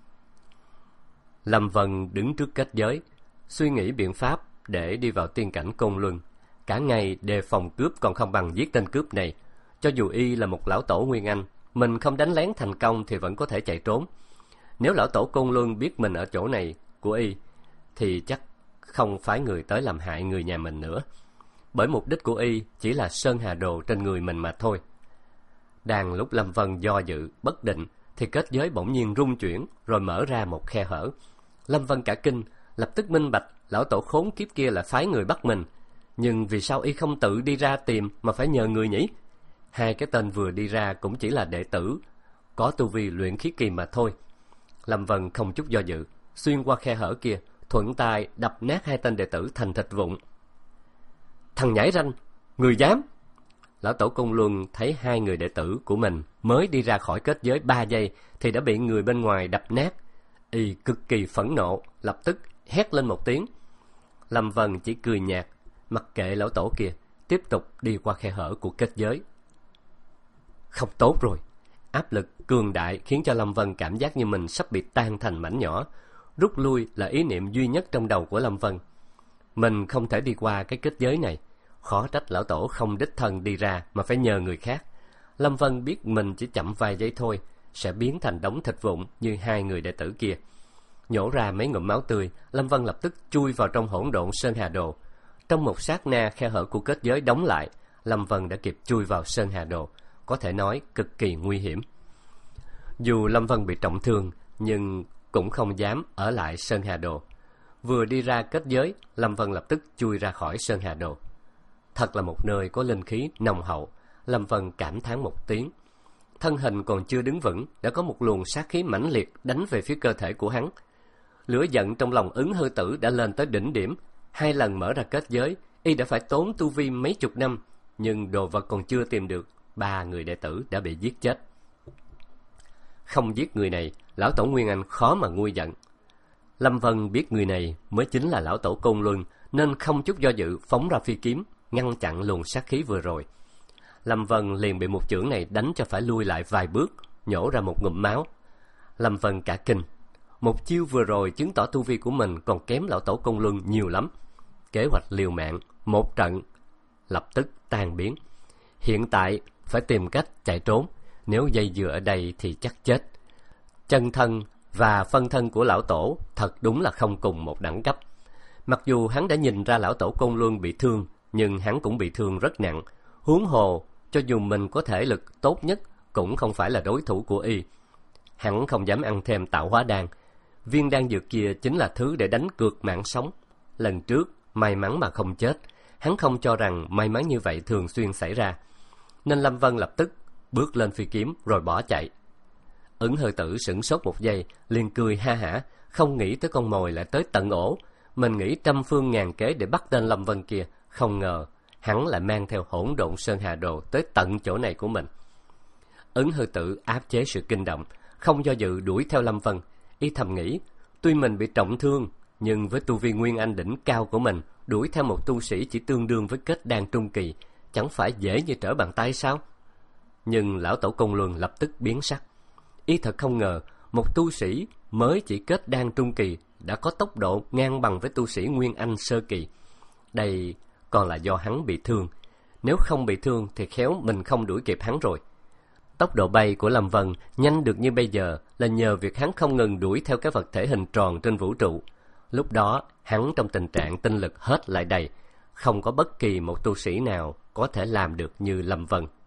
Lâm Vân đứng trước kết giới, suy nghĩ biện pháp để đi vào tiên cảnh Côn Luân. Cả ngày đề phòng cướp còn không bằng giết tên cướp này. Cho dù y là một lão tổ Nguyên Anh, mình không đánh lén thành công thì vẫn có thể chạy trốn. Nếu lão tổ Côn Luân biết mình ở chỗ này của y, thì chắc không phái người tới làm hại người nhà mình nữa. Bởi mục đích của y chỉ là Sơn Hà Đồ trên người mình mà thôi. Đang lúc Lâm Vân do dự, bất định, thì kết giới bỗng nhiên rung chuyển, rồi mở ra một khe hở. Lâm Vân cả kinh, lập tức minh bạch lão tổ khốn kiếp kia là phái người bắt mình. Nhưng vì sao y không tự đi ra tìm mà phải nhờ người nhỉ? Hai cái tên vừa đi ra cũng chỉ là đệ tử, có tu vi luyện khí kỳ mà thôi. Lâm Vân không chút do dự, xuyên qua khe hở kia, thuận tay đập nát hai tên đệ tử thành thịt vụn. Thằng nhãi ranh, người dám! Lão tổ Côn Luân thấy hai người đệ tử của mình mới đi ra khỏi kết giới ba giây thì đã bị người bên ngoài đập nát. Y cực kỳ phẫn nộ, lập tức hét lên một tiếng. Lâm Vân chỉ cười nhạt, mặc kệ lão tổ kia, tiếp tục đi qua khe hở của kết giới. Không tốt rồi. Áp lực cường đại khiến cho Lâm Vân cảm giác như mình sắp bị tan thành mảnh nhỏ. Rút lui là ý niệm duy nhất trong đầu của Lâm Vân. Mình không thể đi qua cái kết giới này. Khó trách lão tổ không đích thân đi ra mà phải nhờ người khác. Lâm Vân biết mình chỉ chậm vài giây thôi sẽ biến thành đống thịt vụn như hai người đệ tử kia. Nhổ ra mấy ngụm máu tươi, Lâm Vân lập tức chui vào trong hỗn độn Sơn Hà Đồ. Trong một sát na khe hở của kết giới đóng lại, Lâm Vân đã kịp chui vào Sơn Hà Đồ, có thể nói cực kỳ nguy hiểm. Dù Lâm Vân bị trọng thương, nhưng cũng không dám ở lại Sơn Hà Đồ. Vừa đi ra kết giới, Lâm Vân lập tức chui ra khỏi Sơn Hà Đồ. Thật là một nơi có linh khí nồng hậu. Lâm Vân cảm thán một tiếng. Thân hình còn chưa đứng vững, đã có một luồng sát khí mãnh liệt đánh về phía cơ thể của hắn. Lửa giận trong lòng Ứng Hư Tử đã lên tới đỉnh điểm. Hai lần mở ra kết giới, y đã phải tốn tu vi mấy chục năm, nhưng đồ vật còn chưa tìm được, ba người đệ tử đã bị giết chết. Không giết người này, lão tổ Nguyên Anh khó mà nguôi giận. Lâm Vân biết người này mới chính là lão tổ Côn Luân, nên không chút do dự phóng ra phi kiếm, ngăn chặn luồng sát khí vừa rồi. Lâm Vân liền bị một chưởng này đánh cho phải lui lại vài bước, nhổ ra một ngụm máu. Lâm Vân cả kinh. Một chiêu vừa rồi chứng tỏ tu vi của mình còn kém lão tổ Côn Luân nhiều lắm. Kế hoạch liều mạng, một trận, lập tức tan biến. Hiện tại phải tìm cách chạy trốn, nếu dây dưa ở đây thì chắc chết. Chân thân và phân thân của lão tổ thật đúng là không cùng một đẳng cấp. Mặc dù hắn đã nhìn ra lão tổ Côn Luân bị thương, nhưng hắn cũng bị thương rất nặng. Huống hồ, cho dù mình có thể lực tốt nhất, cũng không phải là đối thủ của y. Hắn không dám ăn thêm tạo hóa đan. Viên đan dược kia chính là thứ để đánh cược mạng sống. Lần trước, may mắn mà không chết. Hắn không cho rằng may mắn như vậy thường xuyên xảy ra. Nên Lâm Vân lập tức bước lên phi kiếm rồi bỏ chạy. Ứng Hư Tử sửng sốt một giây, liền cười ha hả, không nghĩ tới con mồi lại tới tận ổ. Mình nghĩ trăm phương ngàn kế để bắt tên Lâm Vân kia, không ngờ hắn lại mang theo hỗn độn Sơn Hà Đồ tới tận chỗ này của mình. Ứng Hư Tử áp chế sự kinh động, không do dự đuổi theo Lâm Vân. Y thầm nghĩ, tuy mình bị trọng thương, nhưng với tu vi Nguyên Anh đỉnh cao của mình, đuổi theo một tu sĩ chỉ tương đương với kết đan trung kỳ, chẳng phải dễ như trở bàn tay sao? Nhưng lão tổ Côn Luân lập tức biến sắc. Y thật không ngờ, một tu sĩ mới chỉ kết đan trung kỳ đã có tốc độ ngang bằng với tu sĩ Nguyên Anh sơ kỳ. Đây còn là do hắn bị thương. Nếu không bị thương thì khéo mình không đuổi kịp hắn rồi. Tốc độ bay của Lâm Vân nhanh được như bây giờ là nhờ việc hắn không ngừng đuổi theo cái vật thể hình tròn trên vũ trụ. Lúc đó, hắn trong tình trạng tinh lực hết lại đầy. Không có bất kỳ một tu sĩ nào có thể làm được như Lâm Vân.